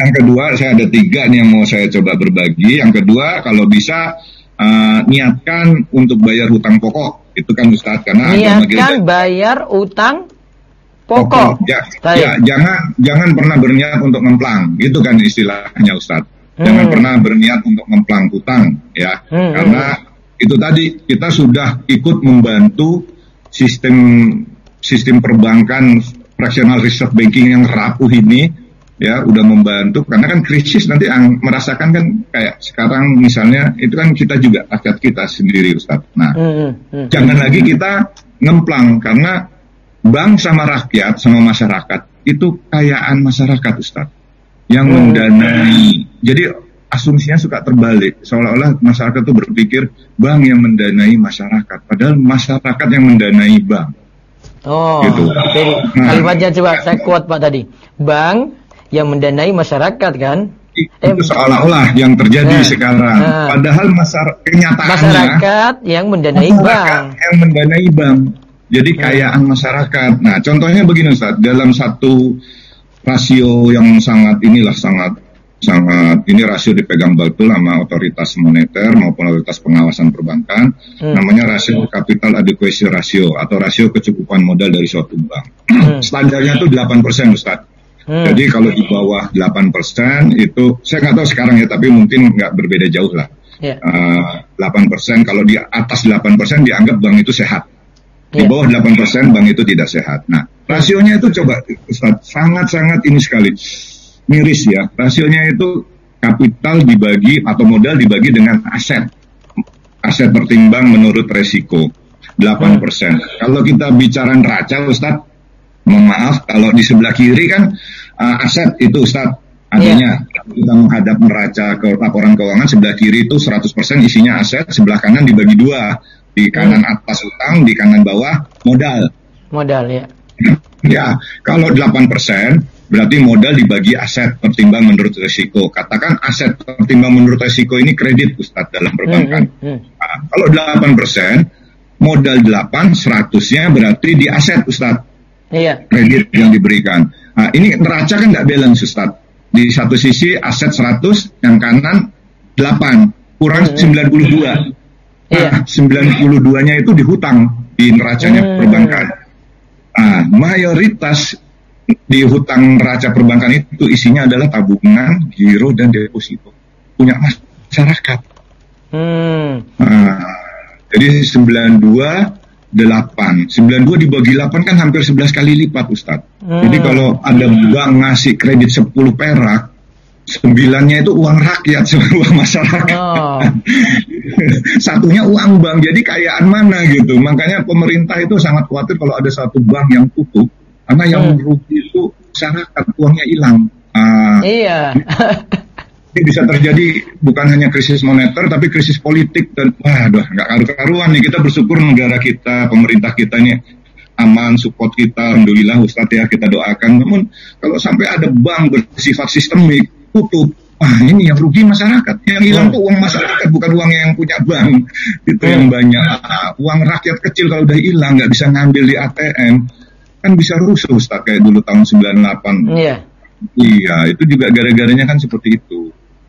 [SPEAKER 2] Yang kedua, saya ada 3 nih yang mau saya coba berbagi. Yang kedua, kalau bisa niatkan untuk bayar hutang pokok. Itu kan Ustadz, karena
[SPEAKER 1] niatkan bayar utang pokok.
[SPEAKER 2] Ya, jangan pernah berniat untuk ngemplang. Itu kan istilahnya Ustadz. Jangan pernah berniat untuk ngemplang hutang, ya. Karena itu tadi kita sudah ikut membantu sistem perbankan fractional reserve banking yang rapuh ini, ya, udah membantu. Karena kan krisis nanti merasakan kan kayak sekarang misalnya itu kan kita juga rakyat kita sendiri Ustaz. Nah, jangan lagi kita ngemplang, karena bank sama rakyat sama masyarakat itu kekayaan masyarakat Ustaz yang mendanai. Jadi asumsinya suka terbalik, seolah-olah masyarakat itu berpikir bank yang mendanai masyarakat, padahal masyarakat yang mendanai bank.
[SPEAKER 1] Oh, gitu. Jadi kalimatnya coba saya quote Pak tadi. Bank yang mendanai masyarakat kan?
[SPEAKER 2] Itu seolah-olah yang terjadi sekarang. Padahal kenyataannya
[SPEAKER 1] masyarakat yang mendanai bank.
[SPEAKER 2] Yang mendanai bank. Jadi kekayaan masyarakat. Nah, contohnya begini Ustaz, dalam satu rasio yang sangat ini rasio dipegang betul sama otoritas moneter maupun otoritas pengawasan perbankan, namanya rasio capital adequacy ratio atau rasio kecukupan modal dari suatu bank. Standarnya itu 8% Ustaz. Jadi kalau di bawah 8% itu, saya nggak tahu sekarang ya, tapi mungkin nggak berbeda jauh lah. 8%, kalau di atas 8% dianggap bank itu sehat. Di bawah 8% bank itu tidak sehat. Nah, rasionya itu coba Ustaz, sangat-sangat ini sekali. Miris ya, rasionya itu kapital dibagi atau modal dibagi dengan aset tertimbang menurut resiko 8%. Kalau kita bicara neraca Ustaz, mohon maaf, kalau di sebelah kiri kan aset itu Ustaz, artinya kita menghadap neraca ke laporan keuangan, sebelah kiri itu 100% isinya aset, sebelah kanan dibagi 2, di kanan atas utang, di kanan bawah modal ya. Ya, kalau 8% berarti modal dibagi aset tertimbang menurut resiko. Katakan aset tertimbang menurut resiko ini kredit Ustaz dalam perbankan. Nah, kalau 8%, modal 8, 100-nya berarti di aset Ustaz. Iya. Kredit yang diberikan. Nah, ini neraca kan nggak balance Ustaz. Di satu sisi aset 100, yang kanan 8, kurang 92. Nah, 92-nya itu dihutang di neracanya perbankan. Nah, mayoritas di hutang neraca perbankan itu isinya adalah tabungan, giro, dan deposito punya masyarakat. Nah, jadi 92 dibagi 8 kan hampir 11 kali lipat Ustadz. Jadi kalau ada bank ngasih kredit 10 perak, 9-nya itu uang rakyat, uang masyarakat. Satunya uang bank. Jadi kekayaan mana gitu. Makanya pemerintah itu sangat khawatir kalau ada satu bank yang tutup, karena yang rugi itu masyarakat, uangnya hilang.
[SPEAKER 1] Iya.
[SPEAKER 2] Ini bisa terjadi bukan hanya krisis moneter, tapi krisis politik dan nggak karu-karuan nih. Kita bersyukur negara kita, pemerintah kita ini aman, support kita, alhamdulillah Ustadz ya, kita doakan. Namun kalau sampai ada bank bersifat sistemik tutup, ini yang rugi masyarakat. Yang hilang tuh uang masyarakat, bukan uang yang punya bank. Itu yang banyak. Uang rakyat kecil kalau udah hilang, nggak bisa ngambil di ATM, kan bisa rusuh Ustaz kayak dulu tahun 98. Iya, itu juga gara-garanya kan seperti itu.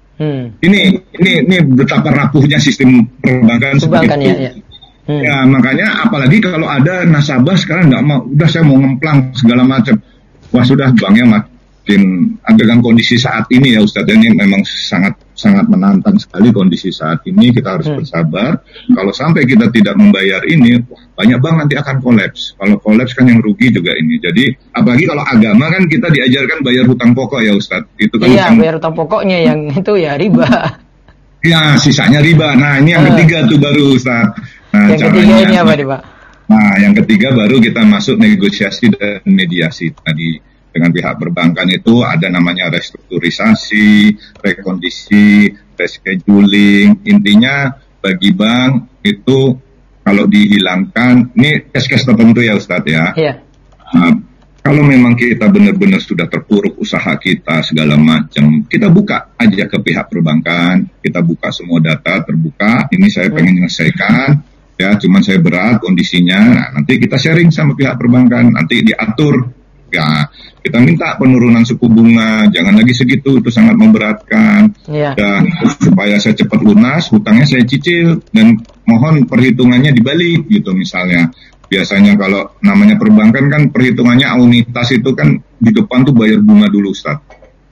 [SPEAKER 2] Ini betapa rapuhnya sistem perbankan seperti itu. Ya, makanya apalagi kalau ada nasabah sekarang nggak mau, udah saya mau ngemplang segala macam. Wah, sudah banknya makin dengan kondisi saat ini ya Ustaz, ini memang sangat menantang sekali kondisi saat ini. Kita harus bersabar. Kalau sampai kita tidak membayar ini, banyak bank nanti akan kolaps. Kalau kolaps kan yang rugi juga ini. Jadi apalagi kalau agama kan kita diajarkan bayar hutang pokok ya Ustaz. Itu kan
[SPEAKER 1] bayar hutang pokoknya, yang itu ya riba.
[SPEAKER 2] Ya, sisanya riba. Nah, ini yang ketiga tuh baru Ustaz. Nah,
[SPEAKER 1] yang ketiga ini apa nih Pak?
[SPEAKER 2] Nah, yang ketiga baru kita masuk negosiasi dan mediasi tadi. Dengan pihak perbankan itu ada namanya restrukturisasi, rekondisi, rescheduling. Intinya bagi bank itu kalau dihilangkan, ini kes-kes tertentu ya Ustadz ya. Nah, kalau memang kita benar-benar sudah terpuruk usaha kita segala macam, kita buka aja ke pihak perbankan, kita buka semua data terbuka. Ini saya pengen menyelesaikan, ya cuman saya berat kondisinya. Nah, nanti kita sharing sama pihak perbankan, nanti diatur Ya, kita minta penurunan suku bunga, jangan lagi segitu, itu sangat memberatkan. Dan supaya saya cepat lunas, hutangnya saya cicil dan mohon perhitungannya dibalik gitu misalnya. Biasanya kalau namanya perbankan kan perhitungannya anuitas itu kan di depan tuh bayar bunga dulu, Ustaz.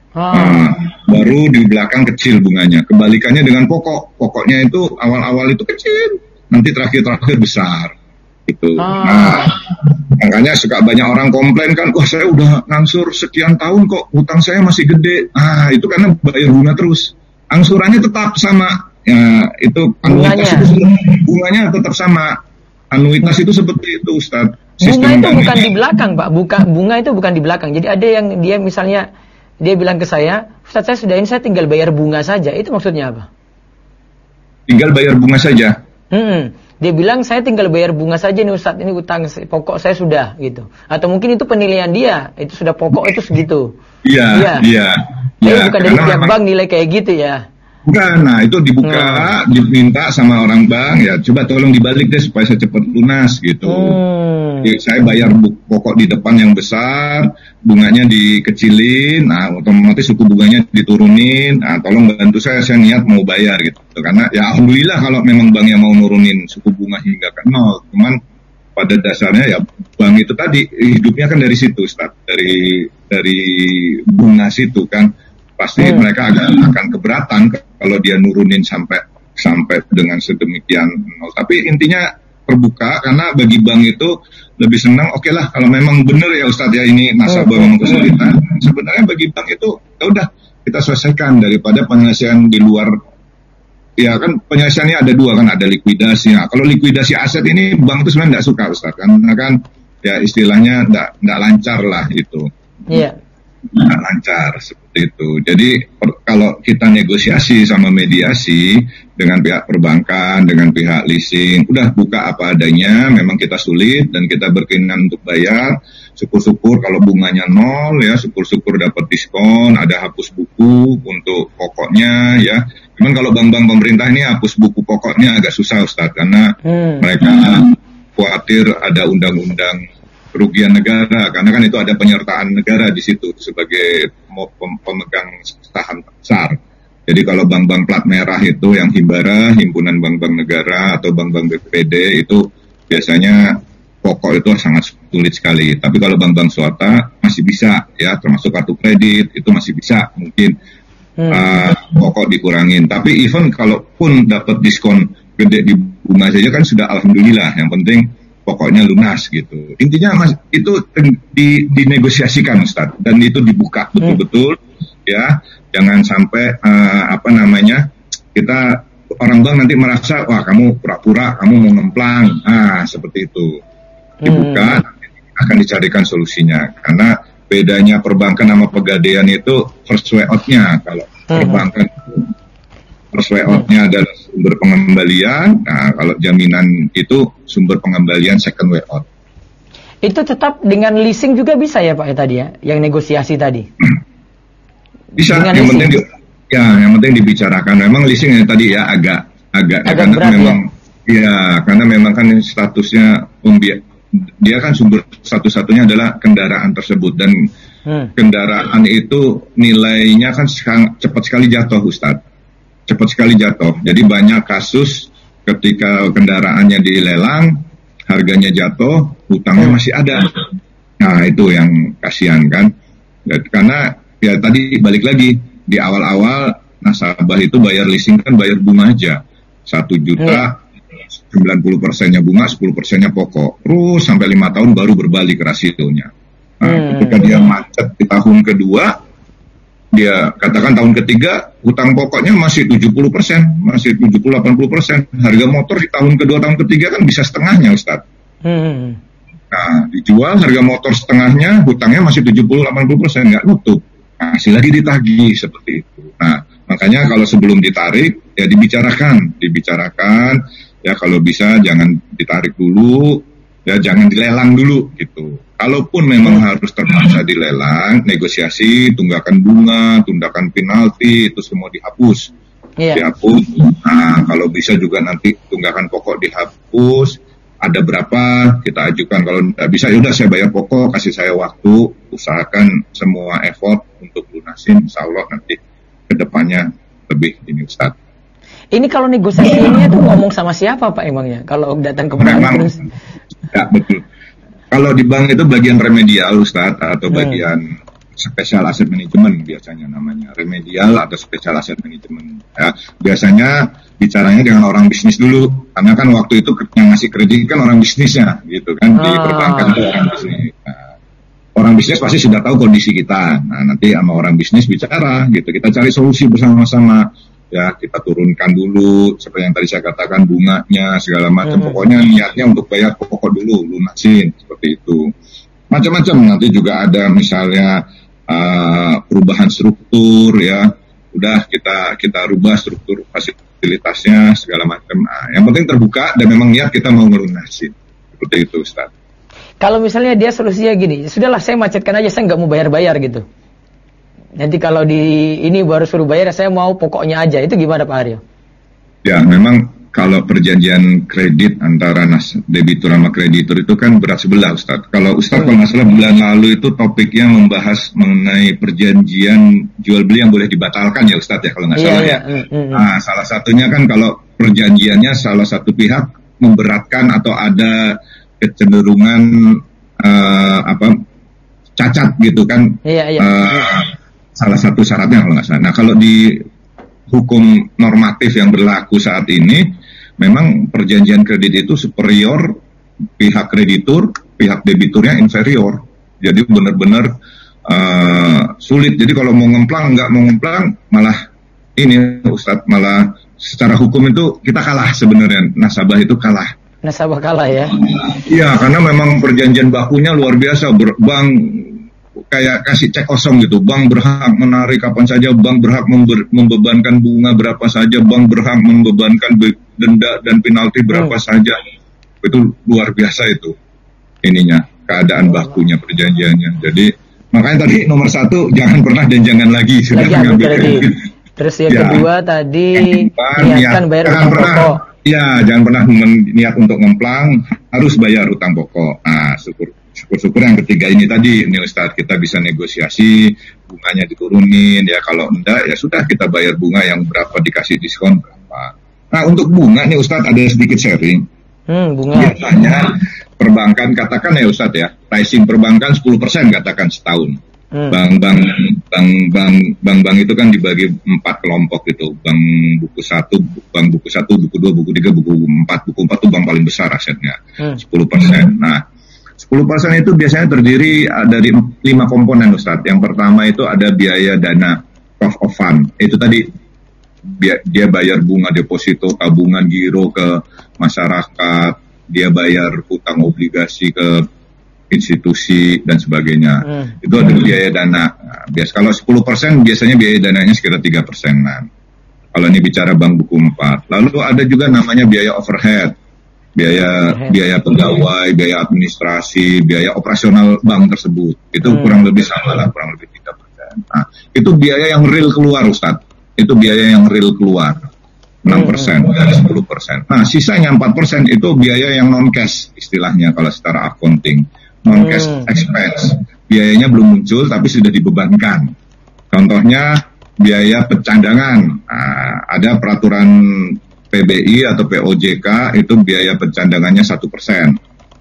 [SPEAKER 2] Baru di belakang kecil bunganya. Kebalikannya dengan pokok. Pokoknya itu awal-awal itu kecil, nanti terakhir-terakhir besar. Gitu. Nah, makanya suka banyak orang komplain kan, saya udah ngangsur sekian tahun kok hutang saya masih gede. Itu karena bayar bunga terus. Angsurannya tetap sama. Ya, itu anuitas itu bunganya tetap sama. Anuitas itu seperti itu, Ustaz.
[SPEAKER 1] Bunga itu bukan di belakang, Pak. Bunga itu bukan di belakang. Jadi ada yang dia misalnya dia bilang ke saya, Ustaz saya sudah ini, saya tinggal bayar bunga saja. Itu maksudnya apa?
[SPEAKER 2] Tinggal bayar bunga saja?
[SPEAKER 1] Dia bilang saya tinggal bayar bunga saja nih Ustaz, ini utang pokok saya sudah gitu. Atau mungkin itu penilaian dia, itu sudah pokok itu segitu.
[SPEAKER 2] Iya.
[SPEAKER 1] Bukan dari pihak bank nilai kayak gitu ya.
[SPEAKER 2] Bukan, nah itu dibuka, diminta sama orang bank, ya coba tolong dibalik deh supaya saya cepat lunas gitu. Saya bayar pokok di depan yang besar, bunganya dikecilin, nah otomatis suku bunganya diturunin, nah tolong bantu saya niat mau bayar gitu. Karena ya alhamdulillah kalau memang bank yang mau nurunin suku bunga hingga ke 0, cuman pada dasarnya ya bank itu tadi hidupnya kan dari situ, Ustaz, dari bunga situ kan. Pasti mereka akan keberatan kalau dia nurunin sampai dengan sedemikian. Tapi intinya terbuka, karena bagi bank itu lebih senang, oke lah kalau memang benar ya Ustadz ya ini nasabah memang kesulitan. Sebenarnya bagi bank itu ya udah kita selesaikan daripada penyelesaian di luar. Ya kan penyelesaiannya ada dua kan, ada likuidasi. Nah, kalau likuidasi aset ini bank itu sebenarnya tidak suka Ustadz, karena kan ya istilahnya tidak lancar lah itu.
[SPEAKER 1] Iya.
[SPEAKER 2] Nggak lancar seperti itu. Jadi kalau kita negosiasi sama mediasi dengan pihak perbankan, dengan pihak leasing, udah buka apa adanya. Memang kita sulit dan kita berkeinginan untuk bayar. Syukur-syukur kalau bunganya 0 ya, syukur-syukur dapat diskon, ada hapus buku untuk pokoknya ya. Cuman kalau bank-bank pemerintah ini hapus buku pokoknya agak susah Ustadz, karena mereka khawatir ada undang-undang kerugian negara, karena kan itu ada penyertaan negara di situ sebagai pemegang saham besar. Jadi kalau bank-bank plat merah itu yang Himbara, himpunan bank-bank negara atau bank-bank BPD itu biasanya pokok itu sangat sulit sekali. Tapi kalau bank-bank swasta masih bisa ya, termasuk kartu kredit itu masih bisa mungkin pokok dikurangin. Tapi even kalaupun dapat diskon gede di bunga saja kan sudah alhamdulillah. Yang penting pokoknya lunas gitu. Intinya Mas itu dinegosiasikan Ustaz, dan itu dibuka betul-betul ya. Jangan sampai kita orang bank nanti merasa wah kamu pura-pura, kamu mau ngemplang. Seperti itu. Dibuka akan dicarikan solusinya. Karena bedanya perbankan sama pegadaian itu first way out-nya. Kalau perbankan first way out-nya adalah sumber pengembalian. Nah, kalau jaminan itu sumber pengembalian second way out.
[SPEAKER 1] Itu tetap dengan leasing juga bisa ya Pak ya tadi ya, yang negosiasi tadi.
[SPEAKER 2] Bisa. Yang penting dibicarakan. Memang leasing yang tadi ya agak karena berat, memang karena memang kan statusnya dia kan sumber satu-satunya adalah kendaraan tersebut, dan kendaraan itu nilainya kan cepat sekali jatuh Ustadz. Cepat sekali jatuh. Jadi banyak kasus ketika kendaraannya dilelang, harganya jatuh, hutangnya masih ada. Nah itu yang kasihan kan. Karena ya tadi balik lagi di awal-awal nasabah itu bayar leasing kan bayar bunga aja 1 juta, 90%-nya bunga, 10%-nya pokok. Terus sampai 5 tahun baru berbalik rasionya. Nah, ketika dia macet di tahun kedua, dia katakan tahun ketiga hutang pokoknya masih 70%, masih 70-80%. Harga motor di tahun kedua, tahun ketiga kan bisa setengahnya Ustaz. Nah, dijual harga motor setengahnya, hutangnya masih 70-80%, nggak nutup. Masih lagi ditagih seperti itu. Nah, makanya kalau sebelum ditarik ya dibicarakan ya, kalau bisa jangan ditarik dulu, ya jangan dilelang dulu gitu. Kalaupun memang harus terpaksa dilelang, negosiasi, tunggakan bunga, tunggakan penalti, itu semua dihapus. Dihapus. Nah, kalau bisa juga nanti tunggakan pokok dihapus. Ada berapa kita ajukan. Kalau tidak bisa, yaudah saya bayar pokok, kasih saya waktu usahakan semua effort untuk lunasin, insya Allah nanti kedepannya lebih ini Ustaz.
[SPEAKER 1] Ini kalau negosiasinya tuh ngomong sama siapa Pak emangnya? Kalau datang ke bank terus?
[SPEAKER 2] Ya betul. Kalau di bank itu bagian remedial Ustaz atau bagian special asset management biasanya namanya, remedial atau special asset management. Ya, biasanya bicaranya dengan orang bisnis dulu, karena kan waktu itu yang ngasih kredit kan orang bisnisnya, gitu kan, di perbankan itu orang bisnis. Nah, orang bisnis pasti sudah tahu kondisi kita. Nah, nanti sama orang bisnis bicara, gitu. Kita cari solusi bersama-sama. Ya, kita turunkan dulu, seperti yang tadi saya katakan, bunganya, segala macam. Pokoknya niatnya untuk bayar pokok dulu, lunasin, seperti itu. Macam-macam, nanti juga ada misalnya perubahan struktur, ya. Udah kita rubah struktur fasilitasnya, segala macam. Nah, yang penting terbuka dan memang niat kita mau ngelunasin. Seperti itu, Ustaz.
[SPEAKER 1] Kalau misalnya dia solusinya gini, sudahlah saya macetkan aja, saya nggak mau bayar-bayar gitu. Nanti kalau ini baru suruh bayar, saya mau pokoknya aja. Itu gimana Pak Aryo?
[SPEAKER 2] Ya, memang kalau perjanjian kredit antara debitur sama kreditur itu kan berat sebelah, Ustaz. Kalau Ustaz kalau nggak salah bulan lalu itu topiknya membahas mengenai perjanjian jual beli yang boleh dibatalkan ya Ustaz ya, kalau nggak salah ya. Nah, salah satunya kan kalau perjanjiannya salah satu pihak memberatkan atau ada kecenderungan cacat gitu kan. Salah satu syaratnya kalau nggak salah. Nah, kalau di hukum normatif yang berlaku saat ini, memang perjanjian kredit itu superior pihak kreditur, pihak debiturnya inferior. Jadi benar-benar sulit. Jadi kalau mau ngemplang, nggak mau ngemplang, malah ini Ustadz, malah secara hukum itu kita kalah sebenarnya. Nasabah itu kalah.
[SPEAKER 1] Nasabah kalah ya?
[SPEAKER 2] Iya, karena memang perjanjian bakunya luar biasa. Bank kayak kasih cek kosong gitu, bank berhak menarik kapan saja, bank berhak membebankan bunga berapa saja, bank berhak membebankan denda dan penalti berapa saja. Itu luar biasa itu ininya, keadaan bakunya perjanjiannya. Jadi makanya tadi nomor 1 jangan pernah dan jangan lagi sudah mengambil kredit.
[SPEAKER 1] Terus yang kedua tadi niatkan bayar utang pokok.
[SPEAKER 2] Ya, jangan pernah niat untuk ngemplang, harus bayar utang pokok. Nah, syukur-syukur yang ketiga ini tadi, nih Ustadz, kita bisa negosiasi, bunganya diturunin, ya kalau enggak, ya sudah kita bayar bunga yang berapa, dikasih diskon berapa. Nah, untuk bunga nih Ustadz ada sedikit sharing.
[SPEAKER 1] Bunga.
[SPEAKER 2] Biasanya perbankan, katakan ya Ustadz ya, pricing perbankan 10% katakan setahun. Bank itu kan dibagi 4 kelompok gitu. Bank buku 1, buku 2, buku 3, buku 4. Buku 4 itu bank paling besar asetnya, 10%. Nah, 10% itu biasanya terdiri dari 5 komponen Ustadz. Yang pertama itu ada biaya dana, cost of fund. Itu tadi dia bayar bunga deposito, tabungan, giro ke masyarakat, dia bayar hutang obligasi ke institusi dan sebagainya. Itu ada biaya dana. Nah, kalau 10% biasanya biaya dananya sekitar 3%-an. Kalau ini bicara bank buku 4. Lalu ada juga namanya biaya overhead. Biaya pegawai, biaya administrasi, biaya operasional bank tersebut. Itu kurang lebih sama lah, kurang lebih 3%. Nah, itu biaya yang real keluar Ustadz. Itu biaya yang real keluar. 6% dari 10%. Nah, sisanya 4% itu biaya yang non-cash istilahnya kalau secara accounting. Non-cash expense. Biayanya belum muncul tapi sudah dibebankan. Contohnya biaya pencandangan. Nah, ada peraturan PBI atau POJK itu biaya pencandangannya 1%.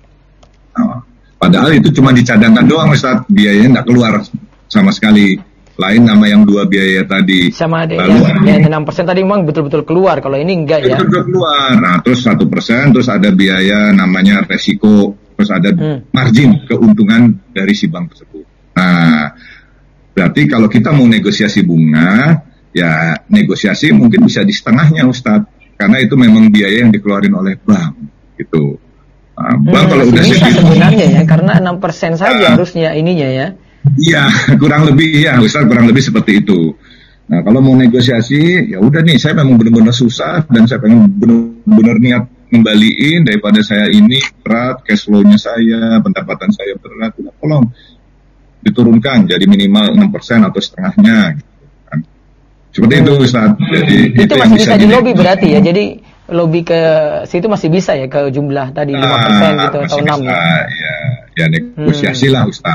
[SPEAKER 2] Nah, padahal itu cuma dicadangkan doang Ustaz, biayanya nggak keluar sama sekali. Lain nama yang 2 biaya tadi.
[SPEAKER 1] Sama ada yang 6% tadi memang betul-betul keluar, kalau ini enggak ya.
[SPEAKER 2] Betul-betul keluar. Nah, terus 1%, terus ada biaya namanya resiko, terus ada margin keuntungan dari si bank tersebut. Nah, berarti kalau kita mau negosiasi bunga, ya negosiasi mungkin bisa di setengahnya Ustadz, karena itu memang biaya yang dikeluarin oleh bank gitu. Nah, bank kalau udah segitu
[SPEAKER 1] sebenarnya ya, karena 6% saja harusnya ininya ya.
[SPEAKER 2] Iya, kurang lebih ya Ustaz, kurang lebih seperti itu. Nah, kalau mau negosiasi, ya udah nih, saya memang benar-benar susah dan saya pengen benar-benar niat ngembaliin daripada saya ini berat, cash flow-nya saya, pendapatan saya berat, udah tolong diturunkan jadi minimal 6% atau setengahnya. Gitu kan. Seperti itu Ustaz. Jadi
[SPEAKER 1] itu masih bisa di lobby berarti ya. Jadi lobby ke situ masih bisa ya, ke jumlah tadi 5% gitu atau 6
[SPEAKER 2] ya. Ya negosiasi lah Ustaz.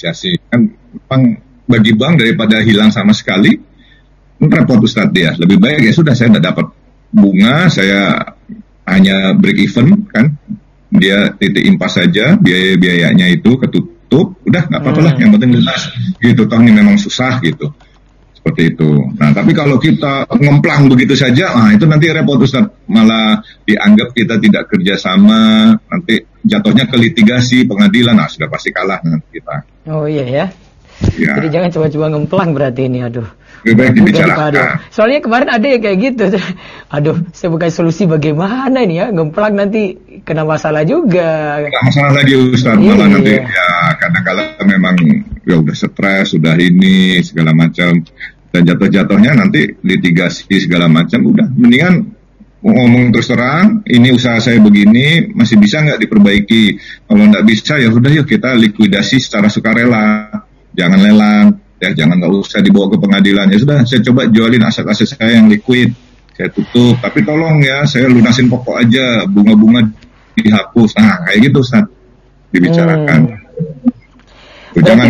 [SPEAKER 2] negosiasi. Kan memang bagi bank daripada hilang sama sekali, repot Ustadz dia. Lebih baik ya sudah saya tidak dapat bunga, saya hanya break even kan. Dia titik impas saja, biaya-biayanya itu ketutup, udah nggak apa-apa lah, yang penting jelas gitu. Toh ini memang susah gitu. Seperti itu. Nah, tapi kalau kita ngemplang begitu saja, itu nanti repot Ustaz. Malah dianggap kita tidak kerjasama, nanti jatuhnya ke litigasi, pengadilan, sudah pasti kalah nanti kita.
[SPEAKER 1] Oh iya ya.
[SPEAKER 2] Ya.
[SPEAKER 1] Jadi jangan coba-coba ngemplang berarti ini, aduh.
[SPEAKER 2] Lebih baik dibicarakan.
[SPEAKER 1] Soalnya kemarin ada yang kayak gitu. Aduh, saya bukan solusi bagaimana ini ya, ngemplang nanti kena masalah juga.
[SPEAKER 2] Kena masalah lagi Ustaz, malah nanti ya kadang-kadang memang ya udah stres, sudah ini segala macam. Dan jatuh-jatuhnya nanti litigasi segala macam, udah mendingan ngomong terus terang, ini usaha saya begini, masih bisa nggak diperbaiki? Kalau nggak bisa ya udah yuk kita likuidasi secara sukarela, jangan lelang, ya jangan nggak usah dibawa ke pengadilan. Ya sudah, saya coba jualin aset-aset saya yang liquid, saya tutup, tapi tolong ya saya lunasin pokok aja, bunga-bunga dihapus. Nah kayak gitu Ustaz, dibicarakan. Jangan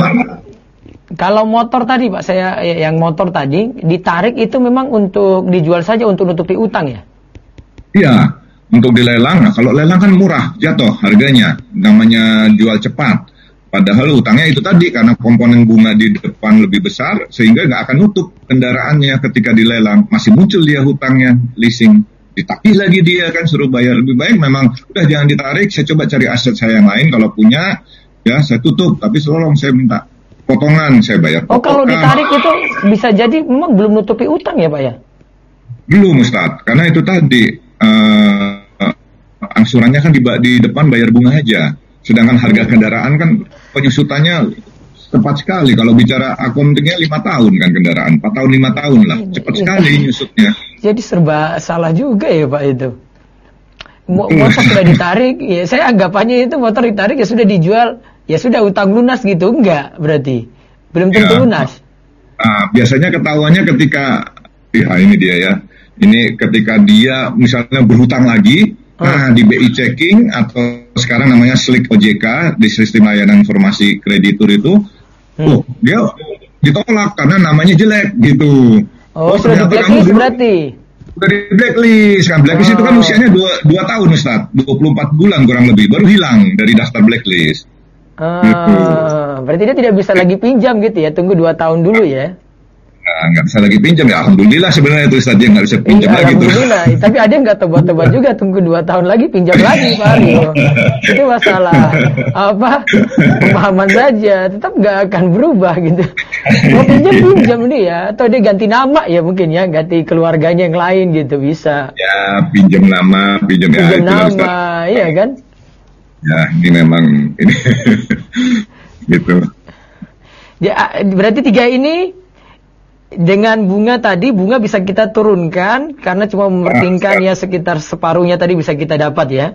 [SPEAKER 1] kalau motor tadi Pak, saya yang motor tadi ditarik itu memang untuk dijual saja, untuk nutupi utang ya?
[SPEAKER 2] Iya, untuk dilelang. Nah, kalau lelang kan murah, jatuh harganya, namanya jual cepat. Padahal utangnya itu tadi karena komponen bunga di depan lebih besar, sehingga nggak akan nutup kendaraannya ketika dilelang. Masih muncul dia hutangnya, leasing. Ditagih lagi dia kan suruh bayar. Lebih baik memang udah jangan ditarik, saya coba cari aset saya yang lain, kalau punya ya saya tutup, tapi tolong saya minta potongan, saya bayar potongan.
[SPEAKER 1] Oh, kalau ditarik itu bisa jadi memang belum nutupi utang ya Pak ya?
[SPEAKER 2] Belum Ustaz, karena itu tadi angsurannya kan di depan bayar bunga aja. Sedangkan harga kendaraan kan penyusutannya cepat sekali. Kalau bicara accountingnya 5 tahun kan kendaraan, 4 tahun 5 tahun lah, cepat sekali nyusutnya. Jadi
[SPEAKER 1] serba salah juga ya Pak itu. Motor sudah ditarik, ya saya anggapannya itu motor ditarik ya sudah dijual, ya sudah utang lunas gitu, enggak berarti belum tentu lunas.
[SPEAKER 2] Biasanya ketahuannya ketika ini dia ya, ini ketika dia misalnya berhutang lagi, di BI checking atau sekarang namanya SLIK OJK di sistem layanan informasi kreditur itu, dia ditolak karena namanya jelek gitu.
[SPEAKER 1] Sudah di blacklist berarti.
[SPEAKER 2] Udah di blacklist kan, blacklist itu kan usianya 2 tahun Ustaz, 24 bulan kurang lebih, baru hilang dari daftar blacklist.
[SPEAKER 1] Gitu. Berarti dia tidak bisa lagi pinjam gitu ya, tunggu 2 tahun dulu ya?
[SPEAKER 2] Nggak bisa lagi pinjam ya, alhamdulillah sebenarnya itu Ustaz, dia nggak bisa pinjam lagi tuh.
[SPEAKER 1] Alhamdulillah, tapi ada yang nggak tobat-tobat juga, tunggu 2 tahun lagi pinjam lagi Pak Aryo. Itu masalah pemahaman saja, tetap nggak akan berubah gitu. Mau pinjam nih ya, atau dia ganti nama ya mungkin ya, ganti keluarganya yang lain gitu bisa.
[SPEAKER 2] Ya pinjam nama, pinjam
[SPEAKER 1] nama, iya kan?
[SPEAKER 2] Ya ini memang ini gitu.
[SPEAKER 1] Ya, berarti 3 ini dengan bunga tadi, bunga bisa kita turunkan karena cuma mementingkan ya sekitar separuhnya tadi bisa kita dapat ya.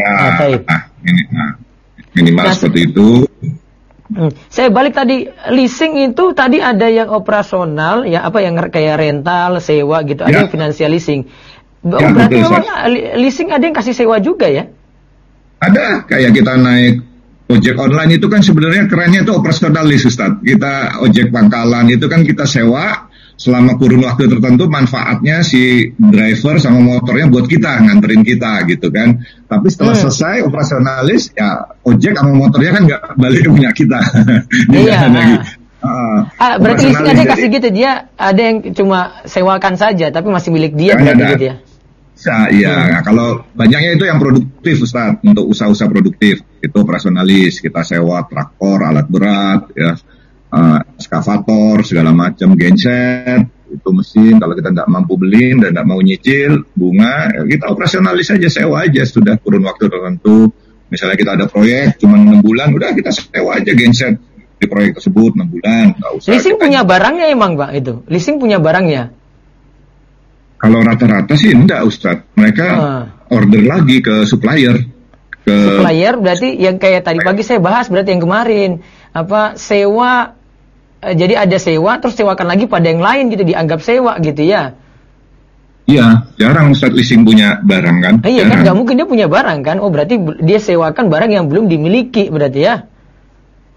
[SPEAKER 2] Minimal seperti itu.
[SPEAKER 1] Saya balik tadi, leasing itu tadi ada yang operasional ya, apa yang kayak rental, sewa gitu, ada yang finansial leasing. Berarti memang leasing ada yang kasih sewa juga ya?
[SPEAKER 2] Ada, kayak kita naik ojek online itu kan sebenarnya kerennya itu operasionalis Ustaz. Kita ojek pangkalan itu kan kita sewa selama kurun waktu tertentu, manfaatnya si driver sama motornya buat kita, nganterin kita gitu kan. Tapi setelah selesai operasionalis ya ojek sama motornya kan nggak balik punya kita.
[SPEAKER 1] Iya. Berarti ada kasih gitu, dia ada yang cuma sewakan saja tapi masih milik dia berarti gitu ya.
[SPEAKER 2] Iya, kalau banyaknya itu yang produktif Ustaz, untuk usaha-usaha produktif itu operasionalis, kita sewa traktor, alat berat, ya, eskavator, segala macam, genset, itu mesin. Kalau kita tidak mampu beli dan tidak mau nyicil bunga, ya kita operasionalis aja, sewa aja sudah kurun waktu tertentu. Misalnya kita ada proyek cuma 6 bulan, udah kita sewa aja genset di proyek tersebut 6 bulan.
[SPEAKER 1] Leasing punya barangnya emang Pak itu? Leasing punya barangnya?
[SPEAKER 2] Kalau rata-rata sih enggak Ustaz. Mereka order lagi ke supplier.
[SPEAKER 1] Supplier berarti yang kayak tadi pagi saya bahas, berarti yang kemarin. Apa sewa, jadi ada sewa terus sewakan lagi pada yang lain gitu, dianggap sewa gitu ya.
[SPEAKER 2] Iya, jarang Ustaz leasing punya barang kan.
[SPEAKER 1] Iya kan, nggak mungkin dia punya barang kan. Oh berarti dia sewakan barang yang belum dimiliki berarti ya.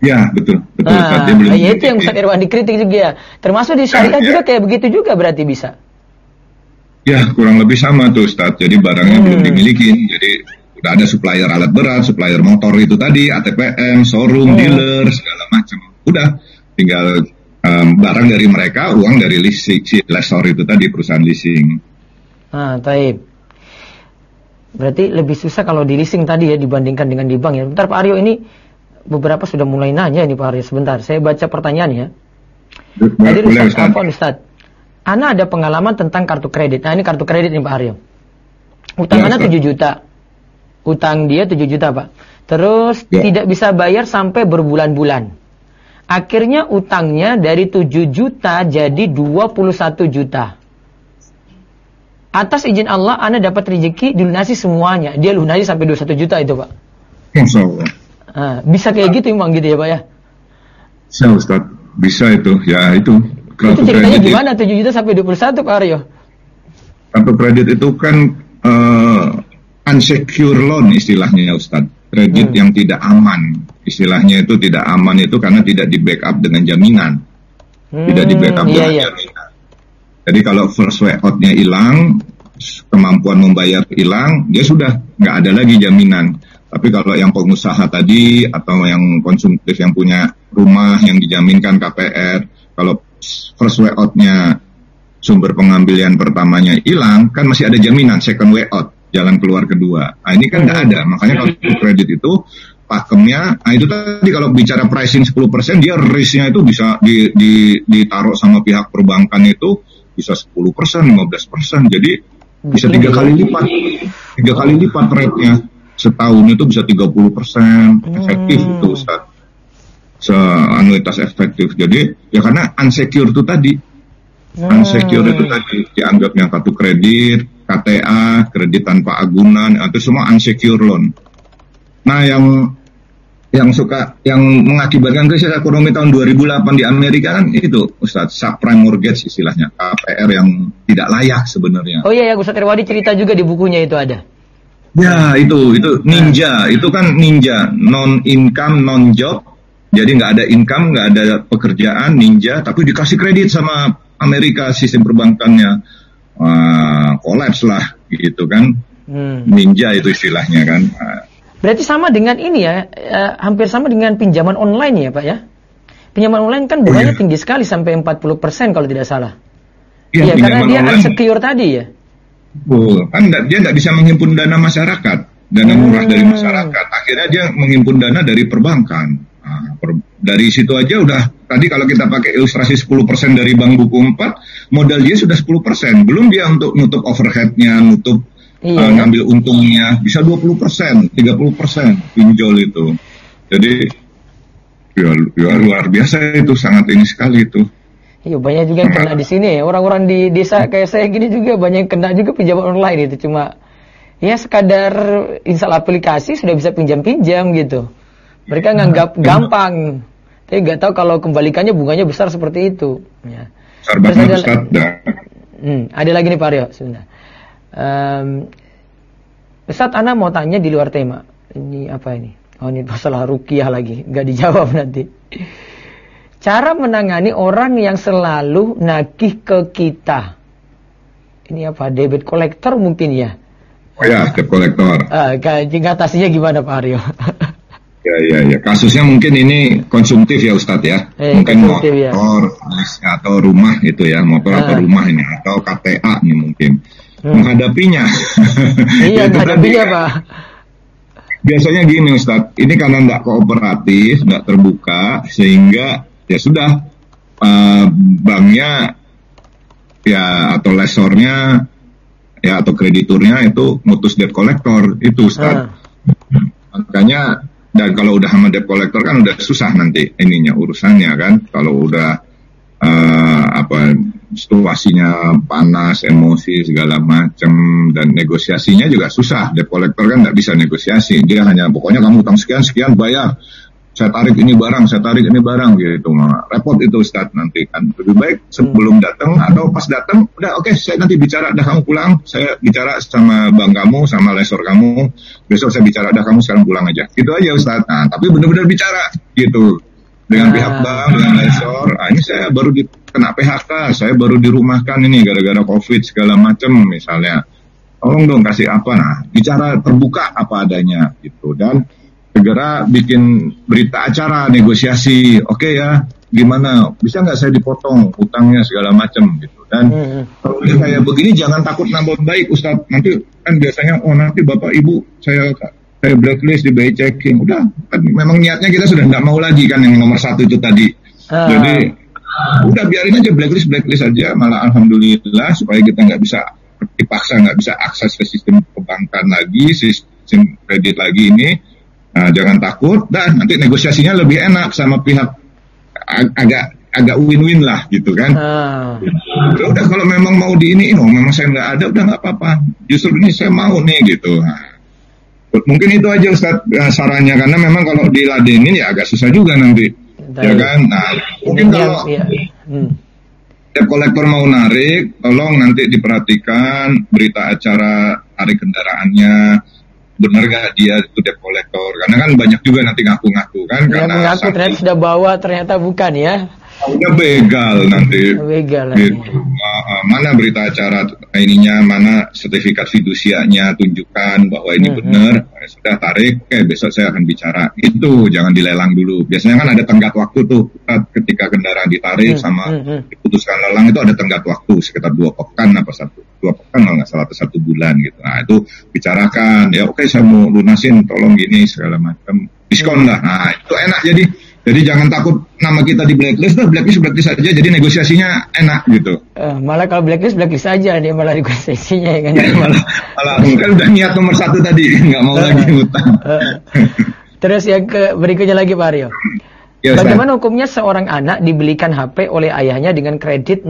[SPEAKER 2] Ya, betul Ustaz. Dia belum
[SPEAKER 1] ya itu yang Ustaz Irwan dikritik juga ya. Termasuk di syariah juga kayak begitu juga berarti bisa.
[SPEAKER 2] Ya, kurang lebih sama tuh Ustaz. Jadi barangnya belum dimiliki. Jadi udah ada supplier alat berat, supplier motor itu tadi, ATPM, showroom, dealer, segala macam. Udah, tinggal barang dari mereka, uang dari leasing, si lessor itu tadi, perusahaan leasing.
[SPEAKER 1] Taib. Berarti lebih susah kalau di leasing tadi ya dibandingkan dengan di bank ya. Bentar Pak Aryo, ini beberapa sudah mulai nanya ini Pak Aryo. Sebentar, saya baca pertanyaannya. Tadi Ustaz. Ana ada pengalaman tentang kartu kredit. Nah ini kartu kredit nih Pak Aryo. Utang Ana 7 juta. Utang dia 7 juta Pak. Terus tidak bisa bayar sampai berbulan-bulan. Akhirnya utangnya dari 7 juta jadi 21 juta. Atas izin Allah, Ana dapat rezeki dilunasi semuanya. Dia lunasi sampai 21 juta itu Pak.
[SPEAKER 2] Insya Allah.
[SPEAKER 1] Bisa kayak gitu emang gitu ya Pak ya?
[SPEAKER 2] Bisa Ustaz. Bisa itu. Ya itu.
[SPEAKER 1] Itu ceritanya gimana 7 juta sampai 21 Pak Aryo?
[SPEAKER 2] Kartu kredit itu kan unsecure loan istilahnya ya Ustaz. Kredit yang tidak aman. Istilahnya itu tidak aman itu karena tidak di backup dengan jaminan. Tidak di backup dengan jaminan. Jadi kalau first way out-nya hilang, kemampuan membayar hilang, dia sudah nggak ada lagi jaminan. Tapi kalau yang pengusaha tadi atau yang konsumtif yang punya rumah yang dijaminkan KPR, kalau first way out-nya sumber pengambilan pertamanya hilang, kan masih ada jaminan second way out, jalan keluar kedua. Nah ini kan nggak ada, makanya kalau kredit itu pakemnya, nah itu tadi kalau bicara pricing 10%, dia risk-nya itu bisa ditaruh sama pihak perbankan itu bisa 10%, 15%, jadi bisa 3 kali lipat rate-nya. Setahun itu bisa 30% efektif itu Ustaz. Anuitas efektif. Jadi ya karena unsecure itu tadi. Unsecure itu tadi dianggapnya kartu kredit, KTA, kredit tanpa agunan, itu semua unsecure loan. Nah, yang mengakibatkan krisis ekonomi tahun 2008 di Amerika kan itu Ustaz, subprime mortgage istilahnya, KPR yang tidak layak sebenarnya.
[SPEAKER 1] Oh iya ya, Ustaz Irwadi cerita juga di bukunya itu ada.
[SPEAKER 2] Ya, itu ninja, itu kan ninja, non income, non job. Jadi nggak ada income, nggak ada pekerjaan, ninja, tapi dikasih kredit sama Amerika sistem perbankannya, kolaps lah gitu kan. Ninja itu istilahnya kan.
[SPEAKER 1] Berarti sama dengan ini ya, hampir sama dengan pinjaman online ya Pak ya. Pinjaman online kan bunganya tinggi sekali sampai 40% kalau tidak salah. Iya, karena dia unsecure tadi ya.
[SPEAKER 2] Kan dia nggak bisa menghimpun dana masyarakat, dana murah dari masyarakat. Akhirnya dia menghimpun dana dari perbankan. Dari situ aja udah, tadi kalau kita pakai ilustrasi 10% dari Bank Buku 4, modal dia sudah 10%. Belum dia untuk nutup overhead-nya, nutup ngambil untungnya, bisa 20%, 30% pinjol itu. Jadi ya luar biasa itu, sangat ini sekali itu.
[SPEAKER 1] Iya, banyak juga yang kena di sini. Orang-orang di desa kayak saya gini juga banyak yang kena juga pinjaman online itu. Cuma ya sekadar install aplikasi sudah bisa pinjam-pinjam gitu. Mereka nganggap gampang, tapi nggak tahu kalau kembalikannya bunganya besar seperti itu. Ya. Ada lagi nih Pak Aryo, sebentar. Ustaz, Ana mau tanya di luar tema. Ini apa ini? Oh, ini masalah ruqyah lagi, nggak dijawab nanti. Cara menangani orang yang selalu nagih ke kita. Ini apa? Debit collector mungkin ya?
[SPEAKER 2] Oh ya, debt collector.
[SPEAKER 1] Ngatasinya gimana Pak Aryo?
[SPEAKER 2] Ya. Kasusnya mungkin ini konsumtif ya Ustadz ya. Mungkin motor ya, atau rumah itu ya, motor atau rumah ini, atau KTA nih mungkin. Menghadapinya.
[SPEAKER 1] Iya, menghadapinya Pak.
[SPEAKER 2] Biasanya gini Ustadz, ini karena nggak kooperatif, nggak terbuka, sehingga ya sudah banknya ya atau lesornya ya atau krediturnya itu mutus debt collector itu Ustadz. Makanya, dan kalau udah sama debt collector kan udah susah nanti ininya urusannya kan. Kalau udah situasinya panas, emosi segala macam, dan negosiasinya juga susah. Debt collector kan nggak bisa negosiasi. Dia hanya pokoknya kamu utang sekian bayar. Saya tarik ini barang gitu. Nah, repot itu Ustadz nanti kan. Lebih baik sebelum datang atau pas datang, udah oke, saya nanti bicara, dah kamu pulang, saya bicara sama bank kamu, sama lesor kamu, besok saya bicara, dah kamu sekarang pulang aja. Gitu aja Ustadz. Nah, tapi benar-benar bicara gitu. dengan pihak bank, dengan lessor. Ini saya baru kena PHK, saya baru dirumahkan ini gara-gara COVID segala macam misalnya. Tolong dong kasih apa, nah bicara terbuka apa adanya gitu, dan segera bikin berita acara negosiasi. Oke ya, gimana bisa nggak saya dipotong utangnya segala macam gitu. Dan kalau kayak begini jangan takut nambah baik Ustadz, nanti kan biasanya nanti bapak ibu saya blacklist, di BI checking, udah kan memang niatnya kita sudah nggak mau lagi kan yang nomor 1 itu tadi. Jadi udah biarin aja blacklist aja, malah alhamdulillah supaya kita nggak bisa dipaksa, nggak bisa akses ke sistem perbankan lagi, sistem kredit lagi ini. Nah, jangan takut, dan nanti negosiasinya lebih enak sama pihak agak win-win lah gitu kan. Udah kalau memang mau diiniin, memang saya nggak ada, udah nggak apa-apa. Justru ini saya mau nih gitu. Nah, mungkin itu aja Ustadz sarannya, karena memang kalau diladenin ya agak susah juga nanti, ya kan. Nah, mungkin kalau debt collector mau narik, tolong nanti diperhatikan berita acara tarik kendaraannya, benar gak dia itu debt collector, karena kan banyak juga nanti ngaku-ngaku kan,
[SPEAKER 1] ya,
[SPEAKER 2] karena
[SPEAKER 1] mengaku ternyata sudah bawa, ternyata bukan ya.
[SPEAKER 2] Udah begal nanti.
[SPEAKER 1] Begal
[SPEAKER 2] gitu. Mana berita acara ininya, mana sertifikat fidusianya, tunjukkan bahwa ini benar. Sudah tarik, besok saya akan bicara. Itu jangan dilelang dulu. Biasanya kan ada tenggat waktu tuh ketika kendaraan ditarik sama diputuskan lelang, itu ada tenggat waktu sekitar 2 pekan apa 2 pekan kalau nggak salah, atau 1 bulan gitu. Nah itu bicarakan ya, oke saya mau lunasin, tolong gini segala macam, diskon lah. Nah itu enak jadi jangan takut nama kita di blacklist saja, jadi negosiasinya enak gitu.
[SPEAKER 1] Malah kalau blacklist saja, dia malah negosiasinya ya kan.
[SPEAKER 2] malah kan udah niat nomor 1 tadi, nggak mau lagi utang.
[SPEAKER 1] Terus yang berikutnya lagi Pak Aryo. Ya, bagaimana hukumnya seorang anak dibelikan HP oleh ayahnya dengan kredit 0%?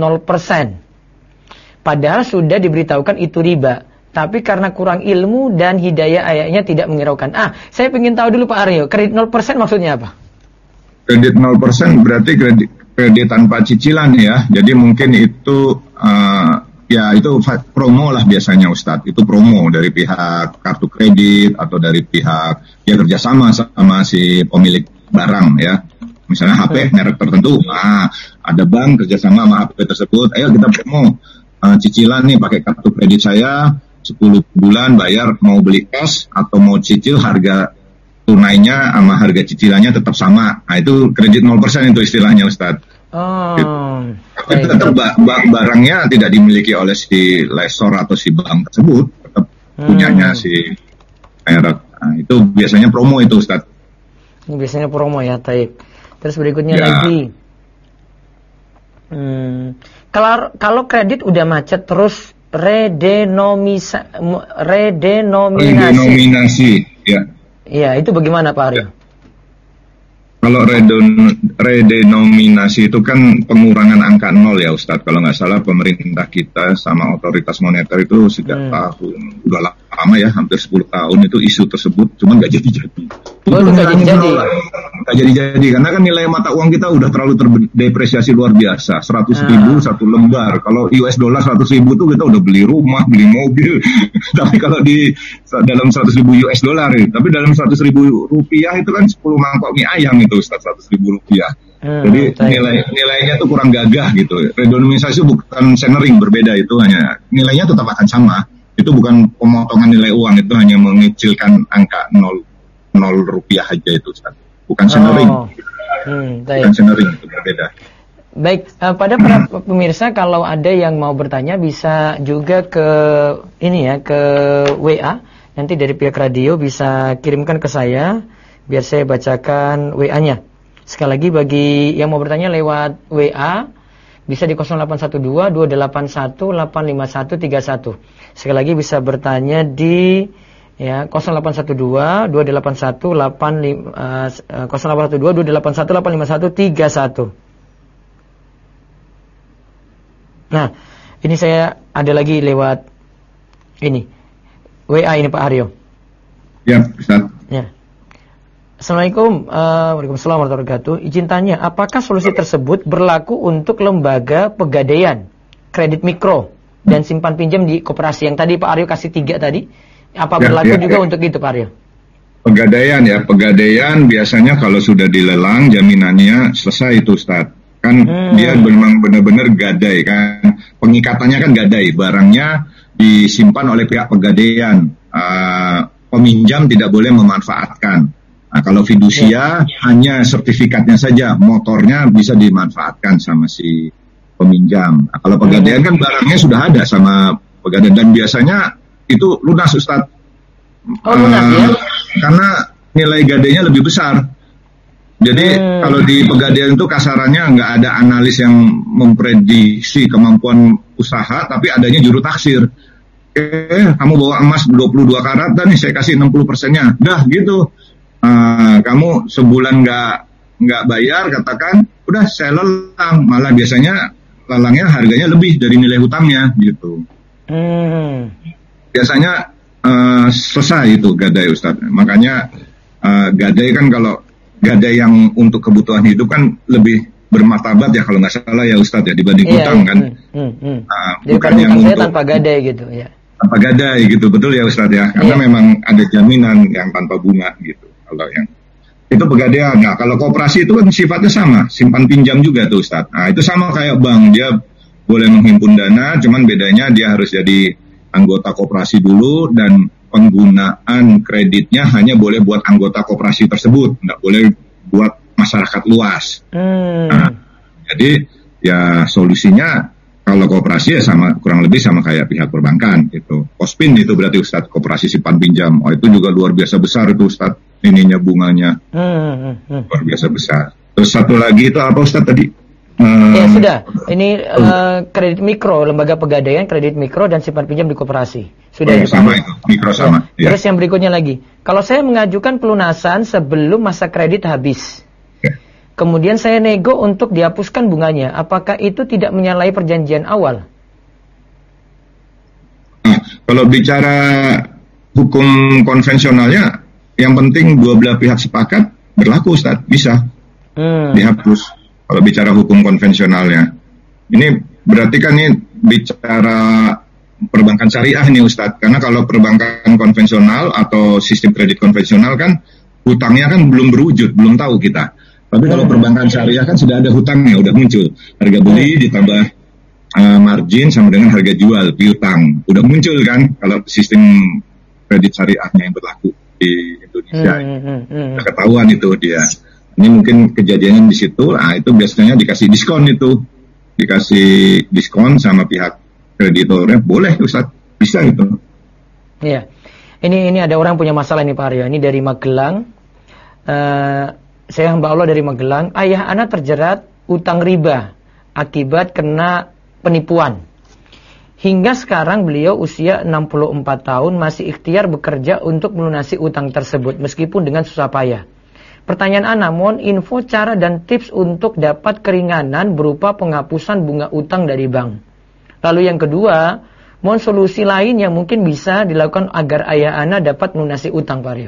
[SPEAKER 1] Padahal sudah diberitahukan itu riba. Tapi karena kurang ilmu dan hidayah ayahnya tidak menghiraukan. Saya ingin tahu dulu Pak Aryo, kredit 0% maksudnya apa?
[SPEAKER 2] Kredit 0% berarti kredit tanpa cicilan ya. Jadi mungkin itu ya itu promo lah biasanya Ustadz. Itu promo dari pihak kartu kredit atau dari pihak ya kerjasama sama si pemilik barang ya. Misalnya HP merek tertentu, ada bank kerjasama sama HP tersebut. Ayo kita promo cicilan nih pakai kartu kredit saya 10 bulan bayar, mau beli cash atau mau cicil, harga tunainya sama harga cicilannya tetap sama. Nah itu kredit 0% itu istilahnya Ustadz. Tapi tetap barangnya tidak dimiliki oleh si lessor atau si bank tersebut, tetap punyanya si merek. Nah itu biasanya promo itu Ustadz.
[SPEAKER 1] Ini biasanya promo ya, Taib. Terus berikutnya lagi. Kalau kredit udah macet terus redenominasi. Ya. Iya, itu bagaimana Pak Aryo?
[SPEAKER 2] Kalau redenominasi itu kan pengurangan angka 0 ya Ustadz. Kalau nggak salah pemerintah kita sama otoritas moneter itu sejak tahun udah lama ya, hampir 10 tahun itu isu tersebut, cuma nggak jadi-jadi. Nggak jadi-jadi karena kan nilai mata uang kita udah terlalu terdepresiasi luar biasa. 100.000 satu lembar. Kalau US dollar 100.000 tuh kita udah beli rumah, beli mobil. Tapi kalau di dalam 100.000 US dollar, tapi dalam 100.000 rupiah itu kan 10 mangkok mie ayam itu Ustaz, 100.000 rupiah. Jadi nilainya tuh kurang gagah gitu. Redenominasi bukan centering, berbeda, itu hanya nilainya tetap akan sama. Itu bukan pemotongan nilai uang, itu hanya mengecilkan angka 0 rupiah aja itu Ustaz. Bukan centering. Bukan centering, itu berbeda.
[SPEAKER 1] Baik, pada para pemirsa kalau ada yang mau bertanya bisa juga ke ini ya, ke WA. Nanti dari pihak radio bisa kirimkan ke saya biar saya bacakan WA-nya. Sekali lagi bagi yang mau bertanya lewat WA bisa di 0812 281 85131. Sekali lagi bisa bertanya di ya 0812 281 851 Nah, ini saya ada lagi lewat ini WA ini Pak Aryo.
[SPEAKER 2] Ya, Ustaz.
[SPEAKER 1] Ya. Assalamualaikum, waalaikumsalam warahmatullahi wabarakatuh. Izin tanya, apakah solusi tersebut berlaku untuk lembaga pegadaian, kredit mikro, dan simpan pinjam di koperasi yang tadi Pak Aryo kasih 3 tadi? Apa berlaku juga untuk itu Pak Aryo?
[SPEAKER 2] Pegadaian ya, pegadaian biasanya kalau sudah dilelang jaminannya selesai itu Ustaz. Kan dia memang benar-benar gadai kan. Pengikatannya kan gadai, barangnya disimpan oleh pihak pegadaian. Peminjam tidak boleh memanfaatkan. Nah, kalau fidusia hanya sertifikatnya saja, motornya bisa dimanfaatkan sama si peminjam. Nah, kalau pegadaian kan barangnya sudah ada sama pegadaian dan biasanya itu lunas Ustaz.
[SPEAKER 1] Lunas ya?
[SPEAKER 2] Karena nilai gadainya lebih besar. Jadi kalau di pegadaian itu kasarannya nggak ada analis yang memprediksi kemampuan usaha, tapi adanya juru taksir. Kamu bawa emas 22 karat dan nih saya kasih 60%-nya. Dah gitu. Kamu sebulan nggak bayar, katakan, udah saya lelang. Malah biasanya lelangnya harganya lebih dari nilai hutangnya gitu. Biasanya selesai itu gadai Ustaz. Makanya gadai kan kalau gadai yang untuk kebutuhan hidup kan lebih bermartabat ya kalau nggak salah ya Ustaz ya dibanding hutang kan.
[SPEAKER 1] Bukan yang untuk tanpa gadai gitu ya.
[SPEAKER 2] Tanpa gadai gitu, betul ya Ustaz ya. Karena memang ada jaminan yang tanpa bunga gitu. Kalau yang itu pegadaian. Nah kalau koperasi itu kan sifatnya sama, simpan pinjam juga tuh Ustaz. Nah itu sama kayak bank, dia boleh menghimpun dana, cuman bedanya dia harus jadi anggota koperasi dulu dan penggunaan kreditnya hanya boleh buat anggota koperasi tersebut, nggak boleh buat masyarakat luas. Nah, jadi ya solusinya kalau koperasi ya sama kurang lebih sama kayak pihak perbankan gitu. Kospin itu berarti Ustadz, koperasi simpan pinjam. Oh itu juga luar biasa besar itu Ustadz, ininya bunganya luar biasa besar. Terus satu lagi itu apa Ustadz tadi?
[SPEAKER 1] Ya sudah, ini kredit mikro, lembaga pegadaian, kredit mikro dan simpan pinjam di koperasi. Sudah
[SPEAKER 2] sama itu, mikro sama.
[SPEAKER 1] Terus yang berikutnya lagi, kalau saya mengajukan pelunasan sebelum masa kredit habis, kemudian saya nego untuk dihapuskan bunganya, apakah itu tidak menyalahi perjanjian awal?
[SPEAKER 2] Nah, kalau bicara hukum konvensionalnya, yang penting dua belah pihak sepakat berlaku Ustaz, bisa dihapus. Kalau bicara hukum konvensionalnya, ini berarti kan ini bicara perbankan syariah nih Ustadz. Karena kalau perbankan konvensional atau sistem kredit konvensional kan hutangnya kan belum berwujud, belum tahu kita. Tapi kalau perbankan syariah kan sudah ada hutangnya, udah muncul. Harga beli ditambah margin sama dengan harga jual piutang, udah muncul kan kalau sistem kredit syariahnya yang berlaku di Indonesia. Udah ketahuan itu dia. Ini mungkin kejadiannya di situ, itu biasanya dikasih diskon itu. Dikasih diskon sama pihak kreditornya, boleh Ustaz, bisa gitu.
[SPEAKER 1] Iya, ini ada orang punya masalah nih Pak Aryo, ini dari Magelang. Saya hamba Allah dari Magelang, ayah anak terjerat utang riba akibat kena penipuan. Hingga sekarang beliau usia 64 tahun masih ikhtiar bekerja untuk melunasi utang tersebut meskipun dengan susah payah. Pertanyaan Ana, mohon info cara dan tips untuk dapat keringanan berupa penghapusan bunga utang dari bank. Lalu yang kedua, mohon solusi lain yang mungkin bisa dilakukan agar ayah Ana dapat melunasi utang, Pak Aryo.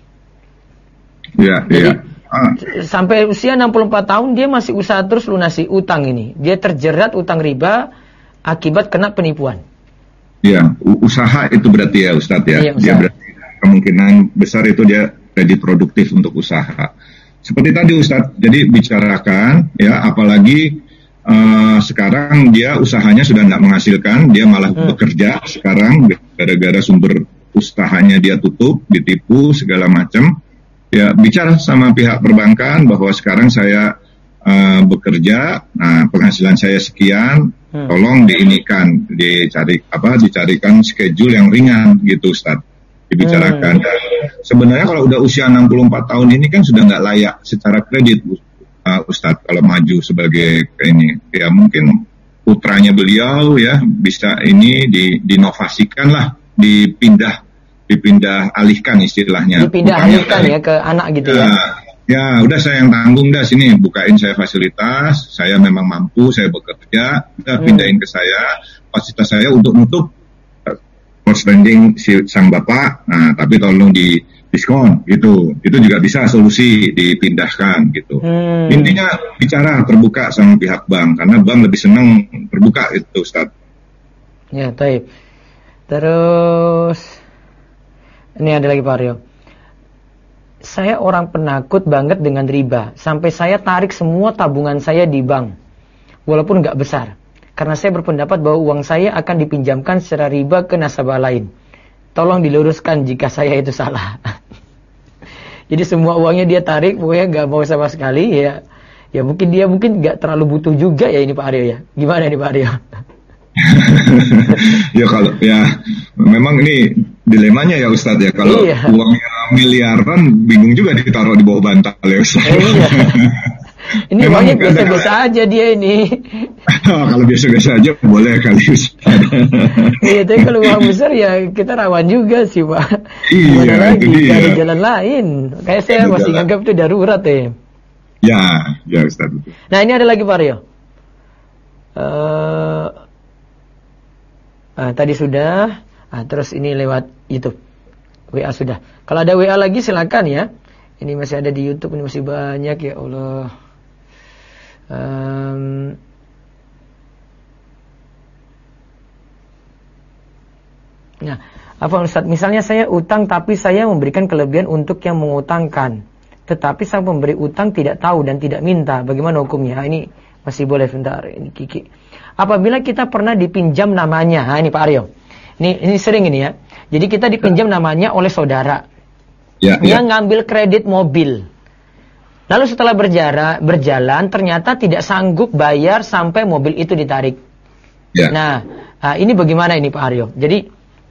[SPEAKER 2] Iya, iya.
[SPEAKER 1] Sampai usia 64 tahun dia masih usaha terus lunasi utang ini. Dia terjerat utang riba akibat kena penipuan.
[SPEAKER 2] Iya, usaha itu berarti ya Ustadz ya.
[SPEAKER 1] Iya,
[SPEAKER 2] dia berarti kemungkinan besar itu dia kredit produktif untuk usaha. Seperti tadi Ustadz, jadi bicarakan ya, apalagi sekarang dia usahanya sudah tidak menghasilkan, dia malah bekerja sekarang gara-gara sumber usahanya dia tutup, ditipu segala macam. Ya bicara sama pihak perbankan bahwa sekarang saya bekerja, nah penghasilan saya sekian, tolong diinikan, dicarikan schedule yang ringan gitu Ustadz. Dibicarakan. Dan sebenarnya kalau udah usia 64 tahun ini kan sudah nggak layak secara kredit Ustadz kalau maju sebagai ini. Ya mungkin putranya beliau ya bisa ini dinovasikan lah, dipindah alihkan istilahnya.
[SPEAKER 1] Dipindah alihkan ya ke anak gitu ya.
[SPEAKER 2] Ya udah saya yang tanggung dah, sini bukain saya fasilitas, saya memang mampu, saya bekerja, udah pindahin ke saya, fasilitas saya untuk nutup outstanding si sang bapak, nah tapi tolong di diskon gitu, itu juga bisa solusi dipindahkan gitu. Intinya bicara terbuka sama pihak bank, karena bank lebih senang terbuka itu Ustaz.
[SPEAKER 1] Ya, baik. Terus ini ada lagi Pak Aryo. saya orang penakut banget dengan riba. Sampai saya tarik semua tabungan saya di bank. Walaupun nggak besar. Karena saya berpendapat bahwa uang saya akan dipinjamkan secara riba ke nasabah lain. Tolong diluruskan jika saya itu salah. Jadi semua uangnya dia tarik, pokoknya nggak mau sama sekali ya. Ya mungkin dia nggak terlalu butuh juga ya ini Pak Aryo ya. Gimana nih Pak Aryo?
[SPEAKER 2] Ya kalau ya memang ini dilemanya ya Ustadz ya. Kalau uangnya miliaran bingung juga ditaruh di bawah bantal ya Ustadz.
[SPEAKER 1] Iya. Ini uangnya biasa-biasa aja dia ini.
[SPEAKER 2] Kalau biasa-biasa aja boleh kali Ustadz.
[SPEAKER 1] Iya, tapi kalau uang besar ya kita rawan juga sih Pak.
[SPEAKER 2] Iya,
[SPEAKER 1] mana lagi,
[SPEAKER 2] dia.
[SPEAKER 1] ada jalan lain. Kayak saya masih nganggap itu darurat ya.
[SPEAKER 2] Ya Ustadz.
[SPEAKER 1] Nah ini ada lagi Pak Aryo. Tadi sudah. Terus ini lewat YouTube. WA sudah. Kalau ada WA lagi silakan ya. Ini masih ada di YouTube, ini masih banyak ya Allah. Nah, apa Ustaz? Misalnya saya utang tapi saya memberikan kelebihan untuk yang mengutangkan. Tetapi sang pemberi utang tidak tahu dan tidak minta. Bagaimana hukumnya? Ini masih boleh sebentar. Ini Kiki. Apabila kita pernah dipinjam namanya. Ini Pak Aryo. Ini sering ini ya. Jadi kita dipinjam namanya oleh saudara. Dia ngambil kredit mobil. Lalu setelah berjalan ternyata tidak sanggup bayar sampai mobil itu ditarik. Nah, ini bagaimana ini Pak Aryo? Jadi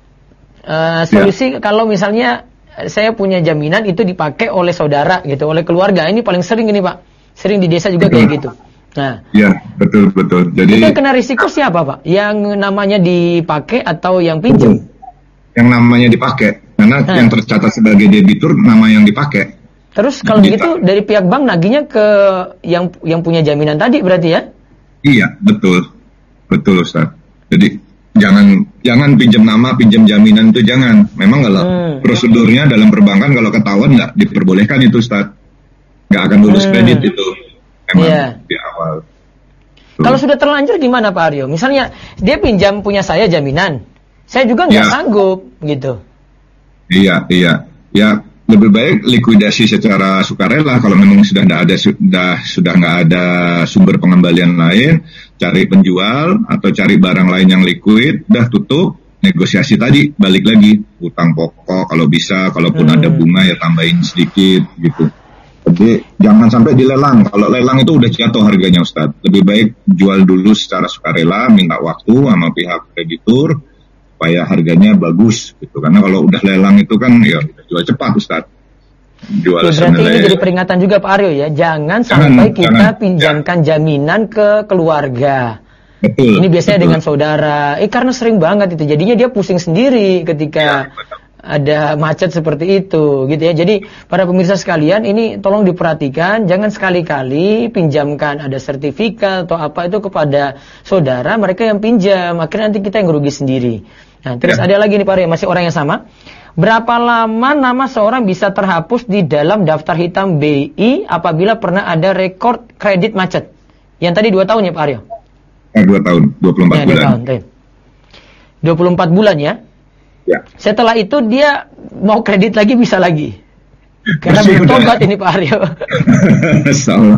[SPEAKER 1] solusi kalau misalnya saya punya jaminan itu dipakai oleh saudara gitu, oleh keluarga. Ini paling sering ini Pak. Sering di desa juga kayak gitu. Nah,
[SPEAKER 2] ya betul. Jadi
[SPEAKER 1] itu kena risiko siapa Pak? Yang namanya dipakai atau yang pinjam?
[SPEAKER 2] Yang namanya dipakai. Karena yang tercatat sebagai debitur nama yang dipakai.
[SPEAKER 1] Terus kalau begitu dari pihak bank nagihnya ke yang punya jaminan tadi berarti ya? Iya,
[SPEAKER 2] betul Ustaz. Jadi jangan pinjam nama, pinjam jaminan itu jangan. Memang kalau prosedurnya dalam perbankan kalau ketahuan nggak diperbolehkan itu Ustaz. Nggak akan lulus kredit itu. Memang di awal.
[SPEAKER 1] Kalau sudah terlanjur gimana Pak Aryo? Misalnya dia pinjam punya saya jaminan, saya juga nggak sanggup gitu.
[SPEAKER 2] Iya. Ya lebih baik likuidasi secara sukarela kalau memang sudah nggak ada sumber pengembalian lain, cari penjual atau cari barang lain yang liquid, udah tutup, negosiasi tadi balik lagi utang pokok kalau bisa, kalaupun ada bunga ya tambahin sedikit gitu. Jadi jangan sampai dilelang. Kalau lelang itu udah jatuh harganya Ustadz. Lebih baik jual dulu secara sukarela, minta waktu sama pihak kreditur supaya harganya bagus gitu. Karena kalau udah lelang itu kan ya jual cepat Ustadz. Jual
[SPEAKER 1] berarti ini jadi peringatan juga Pak Aryo ya. Jangan sampai kita pinjamkan jaminan ke keluarga.
[SPEAKER 2] Betul.
[SPEAKER 1] Ini biasanya dengan saudara. Karena sering banget itu. Jadinya dia pusing sendiri ketika ada macet seperti itu gitu ya. Jadi para pemirsa sekalian ini tolong diperhatikan, jangan sekali-kali pinjamkan ada sertifikat atau apa itu kepada saudara mereka yang pinjam, akhirnya nanti kita yang rugi sendiri. Nah, terus ada lagi nih Pak Aryo, masih orang yang sama. Berapa lama nama seorang bisa terhapus di dalam daftar hitam BI apabila pernah ada rekor kredit macet? Yang tadi 2 tahun ya Pak Aryo?
[SPEAKER 2] 2 tahun, 24 bulan.
[SPEAKER 1] 24 bulan ya?
[SPEAKER 2] Ya.
[SPEAKER 1] Setelah itu dia mau kredit lagi bisa lagi. Karena belum tobat ini Pak Aryo.
[SPEAKER 2] Salah.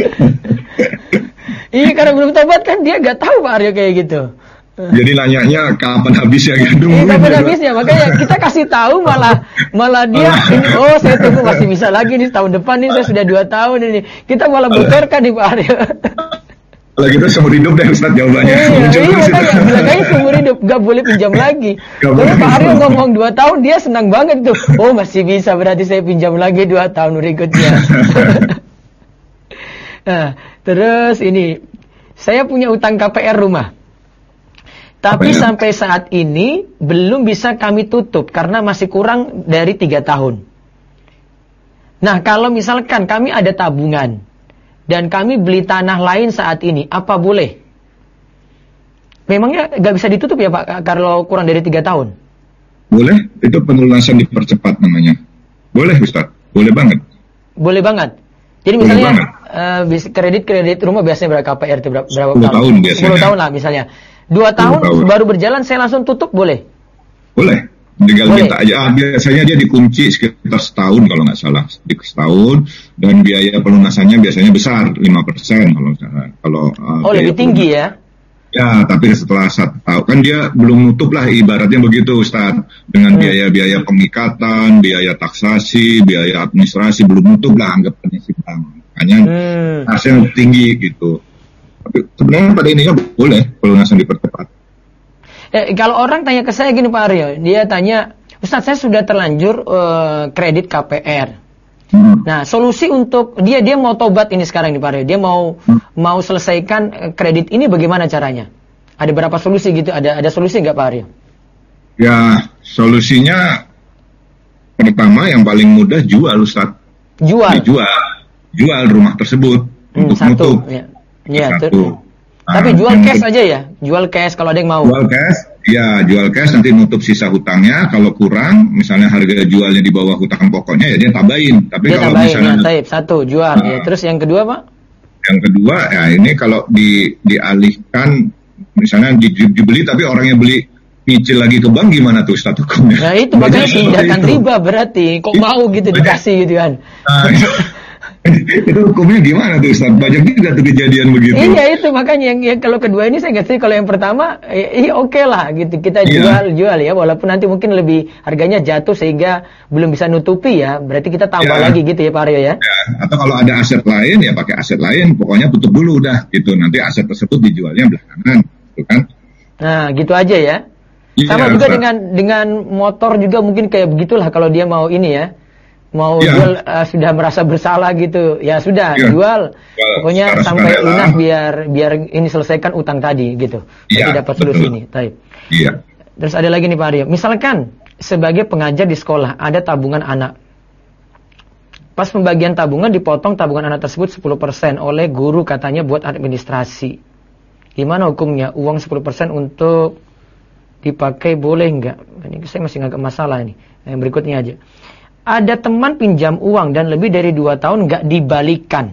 [SPEAKER 1] Iya karena belum tobat kan dia gak tahu Pak Aryo kayak gitu.
[SPEAKER 2] Jadi nanyanya kapan habisnya gitu.
[SPEAKER 1] Kapan habisnya, makanya kita kasih tahu malah dia ini, saya tunggu masih bisa lagi nih tahun depan nih saya sudah 2 tahun ini. Kita malah bocorkan nih Pak Aryo.
[SPEAKER 2] Kalau kita seumur hidup deh Ustaz jawabannya.
[SPEAKER 1] Makanya bilang aja seumur hidup gak boleh pinjam lagi. Tapi Pak Aryo ngomong 2 tahun dia senang banget tuh. Oh masih bisa berarti saya pinjam lagi 2 tahun berikutnya. Nah, terus ini saya punya utang KPR rumah. Tapi sampai saat ini belum bisa kami tutup karena masih kurang dari 3 tahun. Nah, kalau misalkan kami ada tabungan dan kami beli tanah lain saat ini, apa boleh? Memangnya nggak bisa ditutup ya Pak kalau kurang dari 3 tahun?
[SPEAKER 2] Boleh, itu penelunasan dipercepat namanya. Boleh Ustaz, boleh banget.
[SPEAKER 1] Boleh banget. Jadi misalnya kredit rumah biasanya berapa KPR itu berapa tahun biasanya? 10 tahun lah misalnya. 2 tahun baru berjalan saya langsung tutup boleh?
[SPEAKER 2] Boleh. tinggal
[SPEAKER 1] Boleh.
[SPEAKER 2] minta aja. Biasanya dia dikunci sekitar setahun kalau nggak salah, setahun, dan biaya pelunasannya biasanya besar 5% kalau nggak salah.
[SPEAKER 1] Oh, lebih tinggi ya?
[SPEAKER 2] Ya, tapi setelah 1 tahun kan dia belum nutup lah, ibaratnya begitu Ustaz, dengan biaya-biaya pengikatan, biaya taksasi, biaya administrasi belum nutup lah anggapannya si bank. Makanya hasilnya tinggi gitu. Tapi sebenarnya pada ininya boleh pelunasan dipercepat.
[SPEAKER 1] Kalau orang tanya ke saya gini Pak Aryo, dia tanya, Ustaz saya sudah terlanjur kredit KPR. Nah, solusi untuk dia mau tobat ini sekarang nih Pak Aryo. Dia mau selesaikan kredit ini bagaimana caranya? Ada berapa solusi gitu? Ada solusi nggak Pak Aryo? Ya,
[SPEAKER 2] solusinya pertama yang paling mudah jual Ustaz. Jual rumah tersebut untuk nutup.
[SPEAKER 1] Ya,
[SPEAKER 2] satu.
[SPEAKER 1] Tapi jual cash aja ya? Jual cash kalau ada yang mau.
[SPEAKER 2] Jual cash nanti nutup sisa hutangnya. Kalau kurang, misalnya harga jualnya di bawah hutang pokoknya ya dia tambahin. Tapi
[SPEAKER 1] dia
[SPEAKER 2] kalau
[SPEAKER 1] tambahin,
[SPEAKER 2] misalnya
[SPEAKER 1] satu jual. Ya. Terus yang kedua Pak?
[SPEAKER 2] Yang kedua ya ini kalau dialihkan, misalnya dibeli tapi orang yang beli nyicil lagi ke bank, gimana tuh status hukumnya?
[SPEAKER 1] Nah itu makanya tindakan riba berarti. Kok mau gitu dikasih gitu kan?
[SPEAKER 2] Itu hukumnya gimana tuh Ustaz? Banyak juga tuh kejadian begitu.
[SPEAKER 1] Iya itu makanya yang kalau kedua ini saya nggak setuju. Kalau yang pertama oke lah gitu, kita jual ya, walaupun nanti mungkin lebih harganya jatuh sehingga belum bisa nutupi ya, berarti kita tambah lagi gitu ya Pak Aryo ya.
[SPEAKER 2] Atau kalau ada aset lain ya pakai aset lain, pokoknya tutup dulu udah gitu, nanti aset tersebut dijualnya belakangan gitu kan.
[SPEAKER 1] Nah gitu aja ya. Sama juga dengan motor juga mungkin kayak begitulah, kalau dia mau ini ya, mau jual sudah merasa bersalah gitu ya sudah jual pokoknya sampai lunas biar ini selesaikan utang tadi gitu, nanti dapat solusi ini. Terus ada lagi nih Pak Aryo, misalkan sebagai pengajar di sekolah ada tabungan anak, pas pembagian tabungan dipotong tabungan anak tersebut 10% oleh guru katanya buat administrasi, gimana hukumnya? Uang 10% untuk dipakai boleh nggak? Ini saya masih agak masalah nih. Yang berikutnya aja. Ada teman pinjam uang dan lebih dari 2 tahun nggak dibalikan.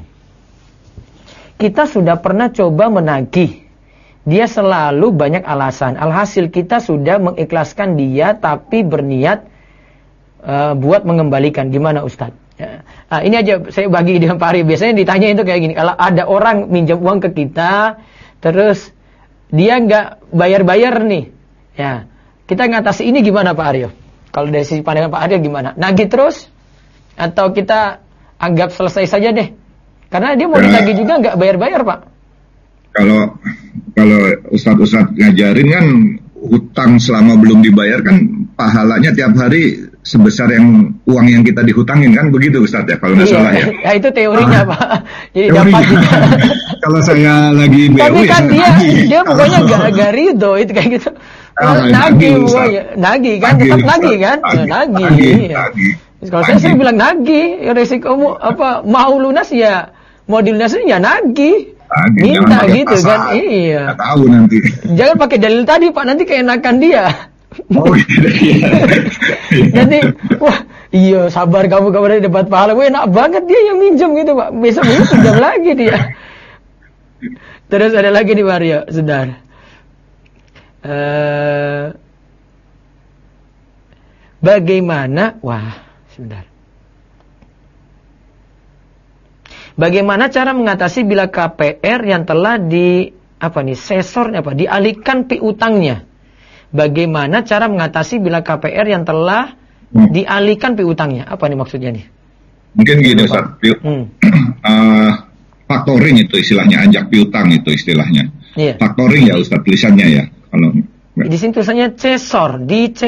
[SPEAKER 1] Kita sudah pernah coba menagih. Dia selalu banyak alasan. Alhasil kita sudah mengikhlaskan dia tapi berniat buat mengembalikan. Gimana Ustadz? Ya. Nah, ini aja saya bagi dengan Pak Aryo. Biasanya ditanya itu kayak gini. Kalau ada orang minjam uang ke kita, terus dia nggak bayar-bayar nih. Ya, kita ngatasi ini gimana Pak Aryo? Kalau dari sisi pandangan Pak Aryo gimana? Nagih terus? Atau kita anggap selesai saja deh? Karena dia mau ditagih juga nggak bayar-bayar Pak. Kalau
[SPEAKER 2] Ustadz ngajarin kan, hutang selama belum dibayar kan pahalanya tiap hari sebesar yang uang yang kita dihutangin kan, begitu Ustadz ya, kalau nggak salah ya.
[SPEAKER 1] Ya itu teorinya Pak. Jadi dapat juga.
[SPEAKER 2] Kalau saya lagi BU,
[SPEAKER 1] tapi kan dia pokoknya gak ridho itu kayak gitu. Nagih kan, tetap nagih kan? Nagih. Kalau saya bilang nagih, resikomu apa, mau lunas ya, mau dilunasin ya nagih. Minta gitu kan. Iya.
[SPEAKER 2] Nggak tahu nanti.
[SPEAKER 1] Jangan pakai dalil tadi Pak, nanti keenakan dia.
[SPEAKER 2] Oh iya.
[SPEAKER 1] Nanti wah iya sabar kamu dari dapat pahala. Wah enak banget dia yang minjem gitu Pak. Besok pinjam lagi dia. Terus ada lagi nih Pak Aryo, Saudara. Bagaimana cara mengatasi bila KPR yang telah dialihkan piutangnya? Bagaimana cara mengatasi bila KPR yang telah dialihkan piutangnya? Apa nih maksudnya nih?
[SPEAKER 2] Mungkin gini Ustaz. Factoring itu istilahnya, anjak piutang itu istilahnya.
[SPEAKER 1] Iya.
[SPEAKER 2] Factoring ya Ustaz tulisannya ya. Kalau
[SPEAKER 1] di sini tulisannya cesor.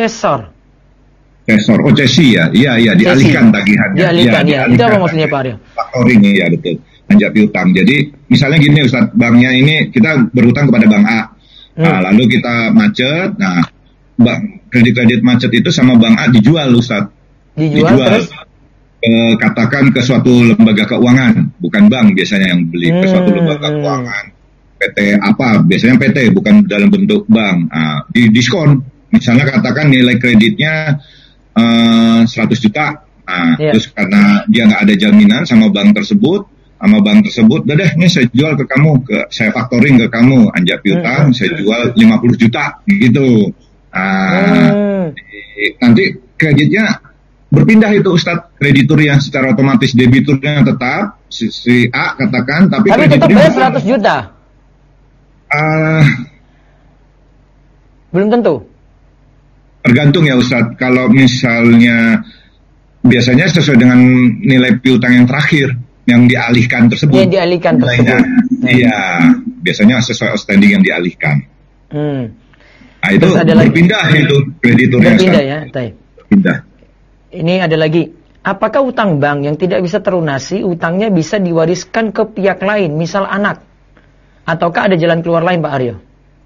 [SPEAKER 2] Oh cesi ya. Iya dialihkan tagihannya.
[SPEAKER 1] Dialihkan ya. Itu apa maksudnya Pak Aryo?
[SPEAKER 2] Factoring ya betul. Anjak piutang. Jadi misalnya gini Ustaz, banknya ini kita berhutang kepada bank A. Nah, lalu kita macet. Nah, kredit macet itu sama bank A dijual Ustaz. Dijual terus? Katakan ke suatu lembaga keuangan, bukan bank biasanya yang beli, ke suatu lembaga keuangan, PT apa, biasanya PT bukan dalam bentuk bank. Di diskon, misalnya katakan nilai kreditnya 100 juta, terus karena dia nggak ada jaminan sama bank tersebut, udah deh, ini saya jual ke kamu, saya factoring ke kamu, anjak piutang, saya jual 50 juta, gitu. nanti kreditnya berpindah itu Ustadz, krediturnya secara otomatis, debiturnya tetap si A katakan, tapi
[SPEAKER 1] tetap bayar 100 juta. Belum tentu.
[SPEAKER 2] Tergantung ya Ustadz. Kalau misalnya biasanya sesuai dengan nilai piutang yang terakhir yang dialihkan tersebut.
[SPEAKER 1] Yang dialihkan tersebut.
[SPEAKER 2] Iya, biasanya sesuai outstanding yang dialihkan. Nah, itu berpindah itu krediturnya.
[SPEAKER 1] Berpindah ya,
[SPEAKER 2] Berpindah.
[SPEAKER 1] Ini ada lagi. Apakah utang bank yang tidak bisa terlunasi, utangnya bisa diwariskan ke pihak lain, misal anak? Ataukah ada jalan keluar lain, Pak Aryo?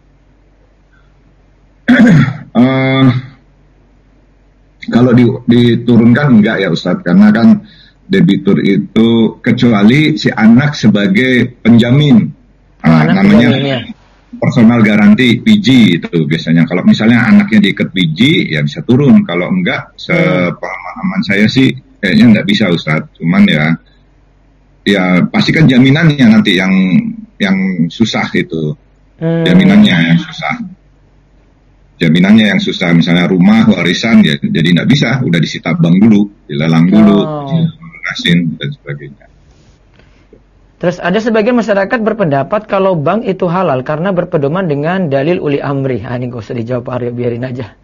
[SPEAKER 2] Kalau diturunkan enggak ya Ustadz, karena kan debitur itu kecuali si anak sebagai penjamin, namanya personal garanti PG itu biasanya. Kalau misalnya anaknya diikat PG ya bisa turun, kalau enggak sepemahaman saya sih kayaknya enggak bisa Ustadz. Cuman ya pasti kan jaminannya nanti yang susah itu, jaminannya yang susah. Jaminannya yang susah, misalnya rumah, warisan, ya jadi nggak bisa, udah disita bank dulu, dilelang dulu, dilunasin, dan sebagainya.
[SPEAKER 1] Terus ada sebagian masyarakat berpendapat kalau bank itu halal karena berpedoman dengan dalil uli amri. Ini gak usah dijawab Pak Aryo, biarin aja.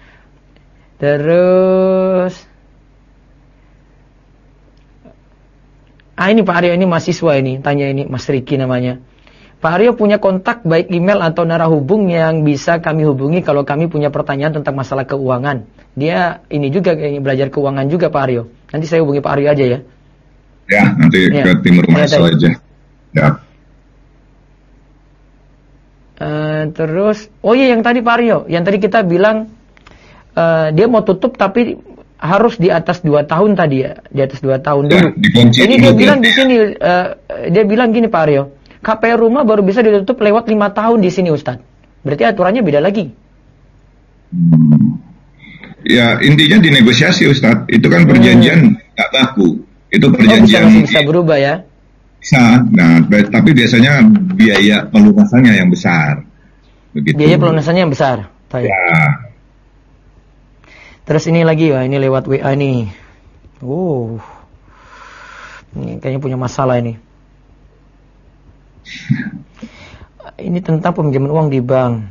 [SPEAKER 1] Terus ini Pak Aryo, ini mahasiswa ini, tanya ini, Mas Riki namanya. Pak Aryo punya kontak baik email atau narahubung yang bisa kami hubungi kalau kami punya pertanyaan tentang masalah keuangan. Dia ini juga kayaknya belajar keuangan juga Pak Aryo. Nanti saya hubungi Pak Aryo aja ya.
[SPEAKER 2] Ya, nanti ke Timur Mahasiswa aja. Ya.
[SPEAKER 1] Terus, yang tadi Pak Aryo, yang tadi kita bilang dia mau tutup tapi harus di atas 2 tahun tadi ya, di atas 2 tahun dulu. Ini dia bilang di sini, dia bilang gini Pak Aryo. KPR rumah baru bisa ditutup lewat 5 tahun di sini Ustadz. Berarti aturannya beda lagi.
[SPEAKER 2] Ya intinya dinegosiasi Ustadz. Itu kan perjanjian tak baku. Itu perjanjian
[SPEAKER 1] bisa berubah ya?
[SPEAKER 2] Bisa. Nah, tapi biasanya biaya pelunasannya yang besar. Begitu.
[SPEAKER 1] Biaya pelunasannya yang besar.
[SPEAKER 2] Ya.
[SPEAKER 1] Terus ini lagi ini lewat WA nih. Ini kayaknya punya masalah ini. Ini tentang peminjaman uang di bank.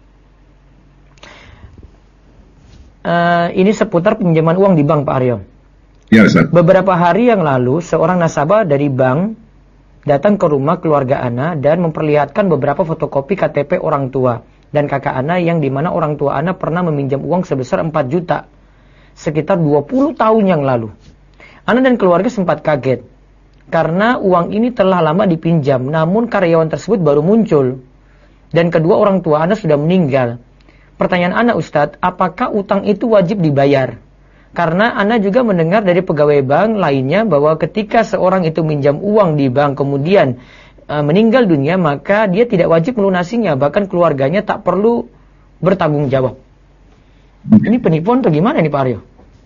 [SPEAKER 1] Ini seputar pinjaman uang di bank Pak Aryo.
[SPEAKER 2] Ya, Ustaz.
[SPEAKER 1] Beberapa hari yang lalu seorang nasabah dari bank datang ke rumah keluarga Ana dan memperlihatkan beberapa fotokopi KTP orang tua dan kakak Ana yang dimana orang tua Ana pernah meminjam uang sebesar 4 juta sekitar 20 tahun yang lalu. Ana dan keluarga sempat kaget karena uang ini telah lama dipinjam, namun karyawan tersebut baru muncul. Dan kedua orang tua Ana sudah meninggal. Pertanyaan Ana Ustadz, apakah utang itu wajib dibayar? Karena Ana juga mendengar dari pegawai bank lainnya bahwa ketika seorang itu minjam uang di bank kemudian meninggal dunia, maka dia tidak wajib melunasinya, bahkan keluarganya tak perlu bertanggung jawab. Ini penipuan atau gimana nih Pak Aryo?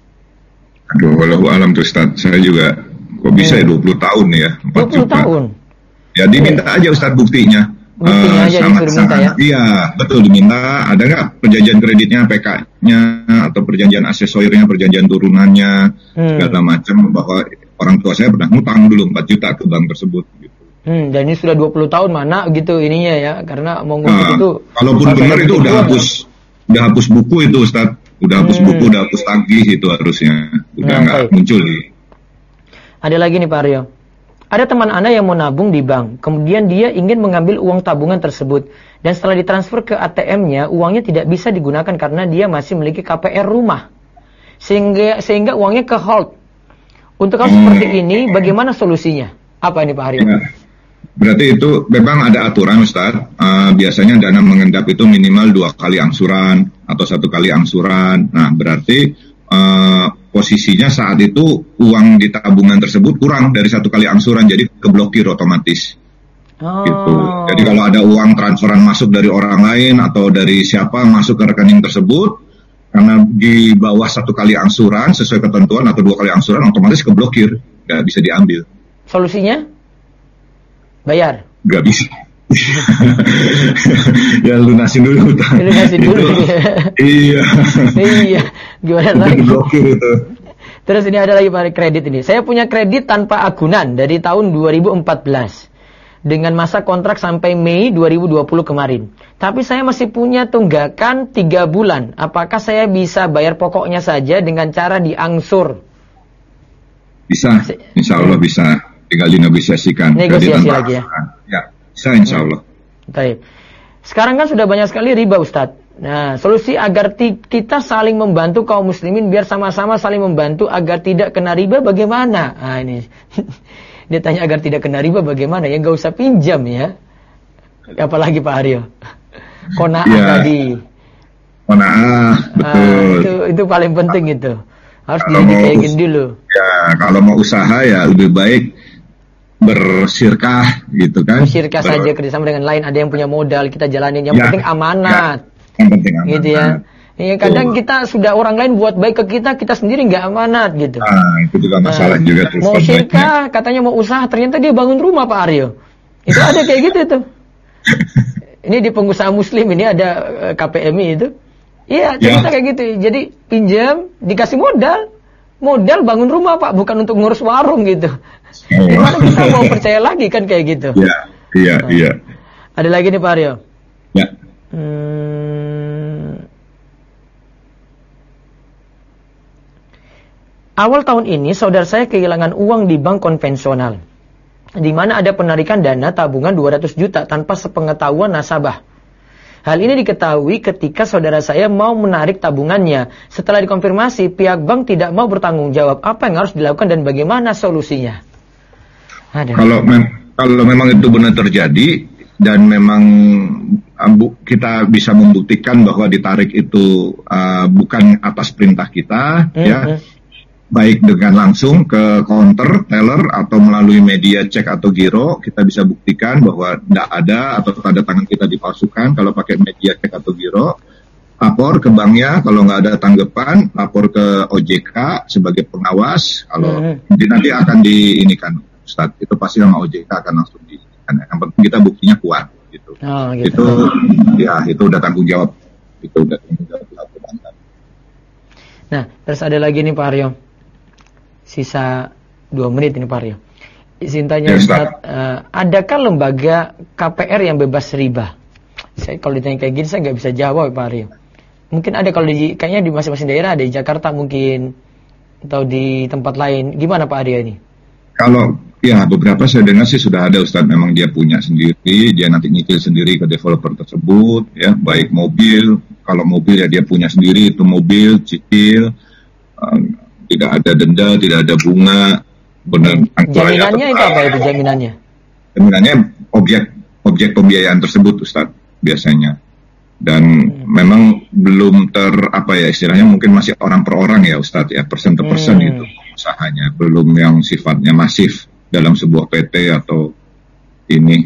[SPEAKER 2] Aduh, wallahu alam tuh Ustadz, saya juga kok bisa ya 20 tahun ya, 4
[SPEAKER 1] 20
[SPEAKER 2] juta.
[SPEAKER 1] tahun?
[SPEAKER 2] Ya diminta aja Ustadz buktinya.
[SPEAKER 1] Buktinya aja disuruh minta ya?
[SPEAKER 2] Iya, betul diminta. Ada nggak perjanjian kreditnya, PK-nya, atau perjanjian aksesorirnya, perjanjian turunannya, segala macam, bahwa orang tua saya pernah ngutang dulu 4 juta ke bank tersebut. Gitu.
[SPEAKER 1] Dan ini sudah 20 tahun mana gitu ininya ya, karena mau ngutip itu.
[SPEAKER 2] Kalaupun benar itu udah hapus buku itu Ustadz. Udah hapus buku, udah hapus tagih itu harusnya. Udah nggak muncul.
[SPEAKER 1] Ada lagi nih Pak Aryo. Ada teman Anda yang mau nabung di bank. Kemudian dia ingin mengambil uang tabungan tersebut. Dan setelah ditransfer ke ATM-nya, uangnya tidak bisa digunakan karena dia masih memiliki KPR rumah. Sehingga uangnya ke hold. Untuk kasus seperti ini, bagaimana solusinya? Apa ini Pak Aryo?
[SPEAKER 2] Ya. Berarti itu memang ada aturan Ustadz. Biasanya dana mengendap itu minimal 2 kali angsuran atau 1 kali angsuran. Nah berarti posisinya saat itu uang di tabungan tersebut kurang dari 1 kali angsuran, jadi keblokir otomatis. Gitu. Jadi kalau ada uang transferan masuk dari orang lain atau dari siapa masuk ke rekening tersebut, karena di bawah 1 kali angsuran sesuai ketentuan atau 2 kali angsuran otomatis keblokir, nggak bisa diambil.
[SPEAKER 1] Solusinya? Bayar?
[SPEAKER 2] Nggak bisa. Ya lunasin dulu utang.
[SPEAKER 1] Lunasin dulu.
[SPEAKER 2] Iya.
[SPEAKER 1] Iya. Gimana lagi?
[SPEAKER 2] Blokir itu.
[SPEAKER 1] Terus ini ada lagi Pak kredit ini. Saya punya kredit tanpa agunan dari tahun 2014 dengan masa kontrak sampai Mei 2020 kemarin. Tapi saya masih punya tunggakan 3 bulan. Apakah saya bisa bayar pokoknya saja dengan cara diangsur?
[SPEAKER 2] Bisa, insya Allah bisa. Tinggal dinegosiasikan.
[SPEAKER 1] Negosiasi lagi ya?
[SPEAKER 2] Ya, bisa insya Allah.
[SPEAKER 1] Baik. Sekarang kan sudah banyak sekali riba Ustadz. Nah, solusi agar kita saling membantu kaum muslimin biar sama-sama saling membantu agar tidak kena riba bagaimana? Nah ini, dia tanya agar tidak kena riba bagaimana? Ya nggak usah pinjam ya. Apalagi Pak Aryo. Qanaah ya, tadi.
[SPEAKER 2] Qanaah, betul.
[SPEAKER 1] Itu paling penting itu. Harus dididik dulu.
[SPEAKER 2] Ya, kalau mau usaha ya lebih baik bersirkah gitu kan.
[SPEAKER 1] Bersirkah saja kerjasama dengan lain. Ada yang punya modal kita jalanin. Yang penting amanat.
[SPEAKER 2] Yang penting amanat.
[SPEAKER 1] Gitu ya. Ya, kadang kita sudah orang lain buat baik ke kita sendiri nggak amanat gitu.
[SPEAKER 2] Nah, itu juga masalah juga.
[SPEAKER 1] Mau syirkah, katanya mau usaha, ternyata dia bangun rumah Pak Aryo. Itu ada kayak gitu tuh. Ini di pengusaha muslim ini ada KPMI itu. Iya, ternyata kayak gitu. Jadi pinjam, dikasih modal bangun rumah Pak, bukan untuk ngurus warung gitu. Gimana kita mau percaya lagi kan kayak gitu?
[SPEAKER 2] Iya.
[SPEAKER 1] Ada lagi nih Pak Aryo.
[SPEAKER 2] Ya.
[SPEAKER 1] Awal tahun ini saudara saya kehilangan uang di bank konvensional, di mana ada penarikan dana tabungan 200 juta tanpa sepengetahuan nasabah. Hal ini diketahui ketika saudara saya mau menarik tabungannya. Setelah dikonfirmasi, pihak bank tidak mau bertanggung jawab. Apa yang harus dilakukan dan bagaimana solusinya?
[SPEAKER 2] Kalau memang itu benar terjadi dan memang kita bisa membuktikan bahwa ditarik itu bukan atas perintah kita, ya. Baik dengan langsung ke counter, teller, atau melalui media cek atau giro, kita bisa buktikan bahwa tidak ada atau tanda tangan kita dipalsukan. Kalau pakai media cek atau giro, lapor ke banknya. Kalau nggak ada tanggapan, lapor ke OJK sebagai pengawas. Kalau nanti akan diinikan, Ustadz, itu pasti sama OJK akan langsung diinikan. Yang penting kita buktinya kuat, gitu. Itu udah tanggung jawab. Itu udah tanggung jawab.
[SPEAKER 1] Nah, terus ada lagi nih Pak Aryo. Sisa 2 menit ini Pak Aryo. Izin tanya Ustaz, adakah lembaga KPR yang bebas riba? Saya kalau ditanya kayak gini saya nggak bisa jawab Pak Aryo. Mungkin ada kalau kayaknya di masing-masing daerah ada, di Jakarta mungkin atau di tempat lain. Gimana Pak Aryo ini?
[SPEAKER 2] Kalau ya beberapa saya dengar sih sudah ada Ustaz, memang dia punya sendiri, dia nanti nyicil sendiri ke developer tersebut, ya baik mobil, kalau mobil ya dia punya sendiri itu mobil cicil. Tidak ada denda, tidak ada bunga, benar.
[SPEAKER 1] Jaminannya itu apa itu jaminannya?
[SPEAKER 2] Jaminannya objek pembiayaan tersebut, Ustaz, biasanya. Dan memang belum istilahnya mungkin masih orang per orang ya, Ustaz, ya, persen per persen itu usahanya, belum yang sifatnya masif dalam sebuah PT atau ini.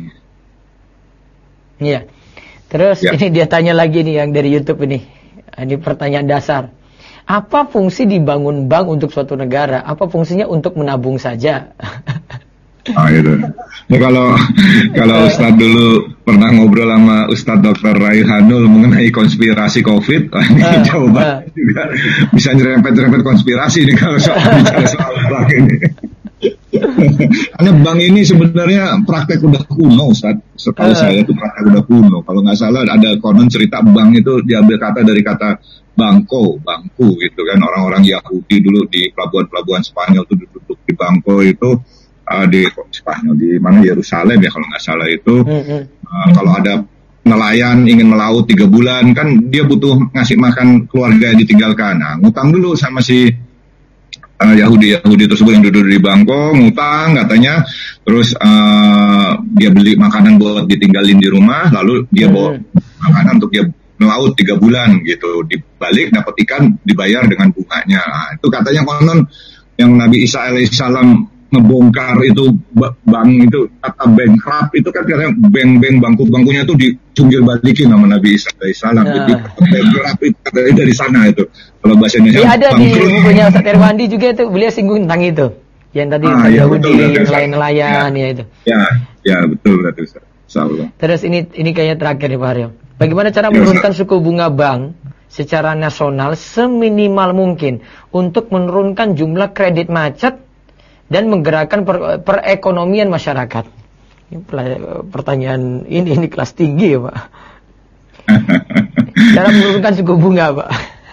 [SPEAKER 1] Iya. Terus ini dia tanya lagi nih yang dari YouTube ini. Ini pertanyaan dasar. Apa fungsi dibangun bank untuk suatu negara? Apa fungsinya untuk menabung saja?
[SPEAKER 2] Itu. Ya, kalau Ustadz dulu pernah ngobrol sama Ustadz Dr. Raihanul mengenai konspirasi COVID, ini jawabannya juga bisa nyerempet konspirasi nih kalau bicara soal bank ini. Karena bank ini sebenarnya praktek udah kuno, Ustadz. Setahu saya itu praktek udah kuno. Kalau nggak salah ada konon cerita bank itu diambil kata dari kata bangku gitu kan, orang-orang Yahudi dulu di pelabuhan Spanyol itu duduk di bangko itu di Spanyol di mana Yerusalem ya kalau nggak salah itu. Kalau ada nelayan ingin melaut 3 bulan kan dia butuh ngasih makan keluarga yang ditinggalkan, ngutang dulu sama si Yahudi tersebut yang duduk di bangko, ngutang katanya, terus dia beli makanan buat ditinggalin di rumah, lalu dia bawa makanan untuk dia melaut 3 bulan gitu, dibalik dapat ikan dibayar dengan bunganya. Itu katanya konon yang Nabi Isa alaihissalam ngebongkar itu bank itu kata bankrupt itu kan katanya bangku-bangkunya itu dicunggil balikin sama Nabi Isa alaihissalam. Jadi bankrupt itu katanya dari sana itu. Kalau bahasa Indonesia
[SPEAKER 1] ya, ada di bukunya Ustaz Irwandi juga itu beliau singgung tentang itu. Yang tadi Yahudi nelayan ya itu.
[SPEAKER 2] Ya betul berarti Ustaz. Insyaallah.
[SPEAKER 1] Terus ini kayaknya terakhir nih Pak Haryo. Bagaimana cara menurunkan suku bunga bank secara nasional seminimal mungkin untuk menurunkan jumlah kredit macet dan menggerakkan perekonomian masyarakat? Ini pertanyaan ini kelas tinggi ya Pak. Cara menurunkan suku bunga Pak.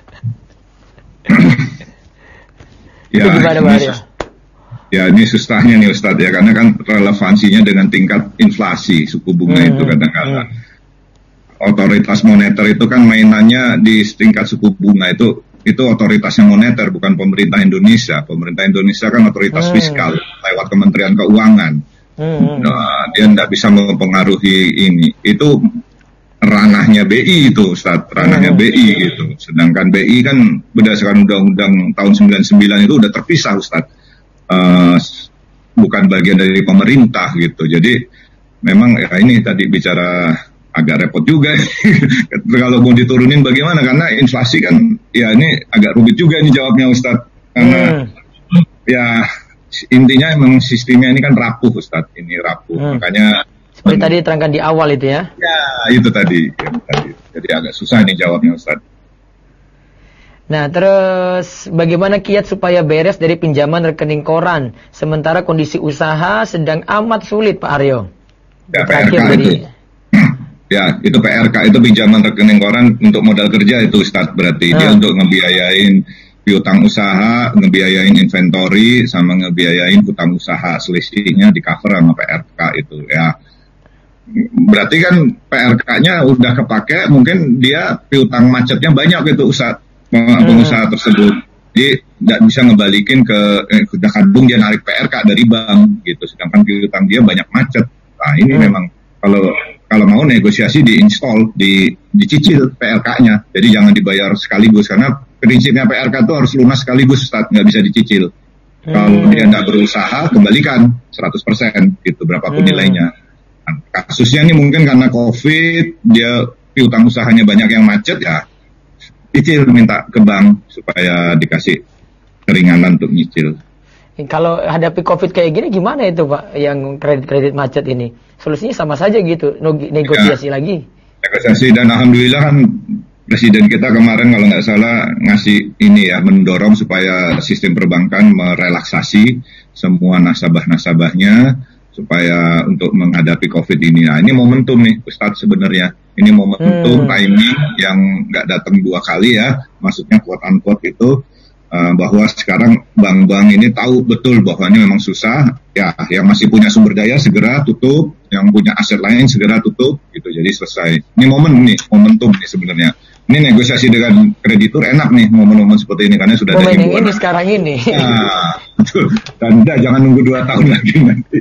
[SPEAKER 2] Ya,
[SPEAKER 1] itu gimana Pak Haryo?
[SPEAKER 2] Ya ini susahnya nih Ustadz ya, karena kan relevansinya dengan tingkat inflasi suku bunga itu kadang-kadang. Otoritas moneter itu kan mainannya di tingkat suku bunga itu otoritasnya moneter, bukan pemerintah Indonesia. Pemerintah Indonesia kan otoritas fiskal lewat Kementerian Keuangan. Nah, dia tidak bisa mempengaruhi ini. Itu ranahnya BI itu Ustadz, ranahnya BI gitu. Sedangkan BI kan berdasarkan undang-undang tahun 99 itu udah terpisah Ustadz. Bukan bagian dari pemerintah gitu. Jadi memang ya ini tadi bicara agak repot juga. Kalau mau diturunin bagaimana? Karena inflasi kan ya ini agak rumit juga ini jawabnya Ustadz. Karena ya intinya memang sistemnya ini kan rapuh Ustadz. Ini rapuh. Makanya
[SPEAKER 1] seperti tadi diterangkan di awal itu ya.
[SPEAKER 2] Ya itu tadi. Jadi agak susah nih jawabnya Ustadz.
[SPEAKER 1] Nah, terus bagaimana kiat supaya beres dari pinjaman rekening koran sementara kondisi usaha sedang amat sulit Pak Haryo?
[SPEAKER 2] Ya PRK itu. Ya, itu PRK itu pinjaman rekening koran untuk modal kerja itu Ustadz, berarti dia untuk ngebiayain piutang usaha, ngebiayain inventory sama ngebiayain hutang usaha, selisihnya di cover sama PRK itu ya. Berarti kan PRK-nya udah kepake, mungkin dia piutang macetnya banyak gitu Ustadz. Pengusaha tersebut, jadi tidak bisa ngebalikin udah kadung dia narik PRK dari bank gitu, sedangkan piutang dia banyak macet. Nah ini memang kalau mau negosiasi diinstal, dicicil PRK-nya, jadi jangan dibayar sekaligus karena prinsipnya PRK itu harus lunas sekaligus, Ustaz, nggak bisa dicicil. Kalau dia tidak berusaha, kembalikan 100% gitu berapapun nilainya. Nah, kasusnya ini mungkin karena COVID, dia piutang usahanya banyak yang macet ya. Cicil, minta ke bank supaya dikasih keringanan untuk nyicil.
[SPEAKER 1] Kalau hadapi COVID kayak gini gimana itu Pak, yang kredit-kredit macet ini? Solusinya sama saja gitu, negosiasi lagi. Negosiasi,
[SPEAKER 2] dan alhamdulillah kan Presiden kita kemarin kalau nggak salah ngasih ini ya, mendorong supaya sistem perbankan merelaksasi semua nasabah-nasabahnya supaya untuk menghadapi COVID ini. Nah ini momentum nih Ustadz sebenarnya. Ini momentum timing yang nggak datang 2 kali ya, maksudnya quote unquote itu bahwa sekarang bank-bank ini tahu betul bahwa ini memang susah, ya yang masih punya sumber daya segera tutup, yang punya aset lain segera tutup, gitu. Jadi selesai. Ini momentum nih sebenarnya. Ini negosiasi dengan kreditur enak nih momen-momen seperti ini karena sudah ada
[SPEAKER 1] himbauan. Ini sekarang ini.
[SPEAKER 2] Nah, betul. Dan jangan nunggu 2 tahun lagi nanti.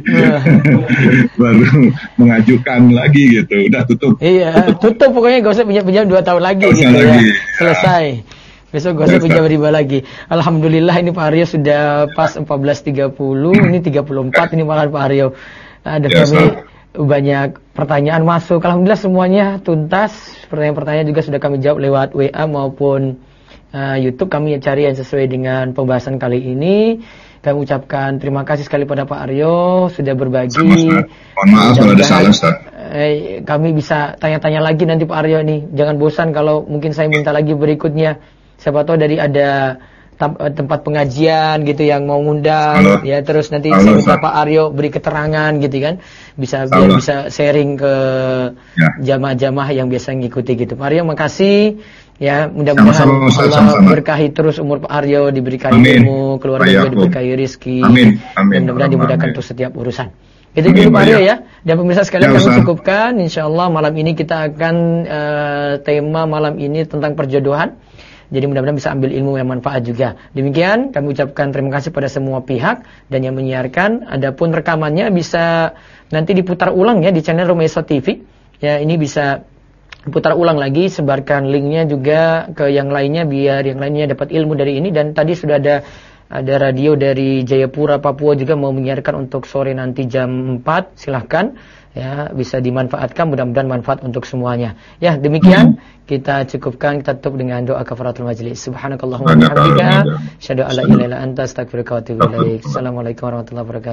[SPEAKER 2] Baru mengajukan lagi gitu. Udah tutup.
[SPEAKER 1] Iya, tutup pokoknya gak usah pinjam 2 tahun lagi gitu lagi. Ya. Selesai. Besok gak usah pinjam riba lagi. Alhamdulillah ini Pak Haryo sudah pas 14.30, ini 34 ini malah Pak Haryo. Ada kami banyak pertanyaan masuk. Alhamdulillah semuanya tuntas. Pertanyaan-pertanyaan juga sudah kami jawab lewat WA maupun YouTube. Kami cari yang sesuai dengan pembahasan kali ini. Kami ucapkan terima kasih sekali pada Pak Haryo sudah berbagi.
[SPEAKER 2] Mohon maaf kalau ada salah Ustaz.
[SPEAKER 1] Kami bisa tanya-tanya lagi nanti Pak Haryo nih. Jangan bosan kalau mungkin saya minta lagi berikutnya. Siapa tahu dari ada tempat pengajian gitu yang mau ngundang ya, terus nanti saya minta Pak Haryo beri keterangan gitu kan, biar bisa sharing ke jamaah-jamaah yang biasa ngikuti gitu. Pak Haryo makasih ya, mudah-mudahan Allah berkahi terus umur Pak Haryo, diberikan ilmu, keluarga juga diberikan rezeki, mudah-mudahan dimudahkan untuk setiap urusan. Itu dulu Pak Haryo ya. Dan pemirsa sekalian kami cukupkan, insyaallah malam ini kita akan tema malam ini tentang perjodohan. Jadi mudah-mudahan bisa ambil ilmu yang manfaat juga. Demikian kami ucapkan terima kasih pada semua pihak dan yang menyiarkan. Adapun rekamannya bisa nanti diputar ulang ya di channel Rumeso TV. Ya ini bisa putar ulang lagi, sebarkan linknya juga ke yang lainnya biar yang lainnya dapat ilmu dari ini. Dan tadi sudah ada radio dari Jayapura, Papua juga mau menyiarkan untuk sore nanti jam 4. Silahkan ya, bisa dimanfaatkan, mudah-mudahan manfaat untuk semuanya. Ya, demikian kita cukupkan, kita tutup dengan doa kafaratul majlis. Subhanakallahumma wa bihamdika, asyhadu an la ilaha illa anta, astaghfiruka wa atubu ilaik. Assalamualaikum warahmatullahi wabarakatuh.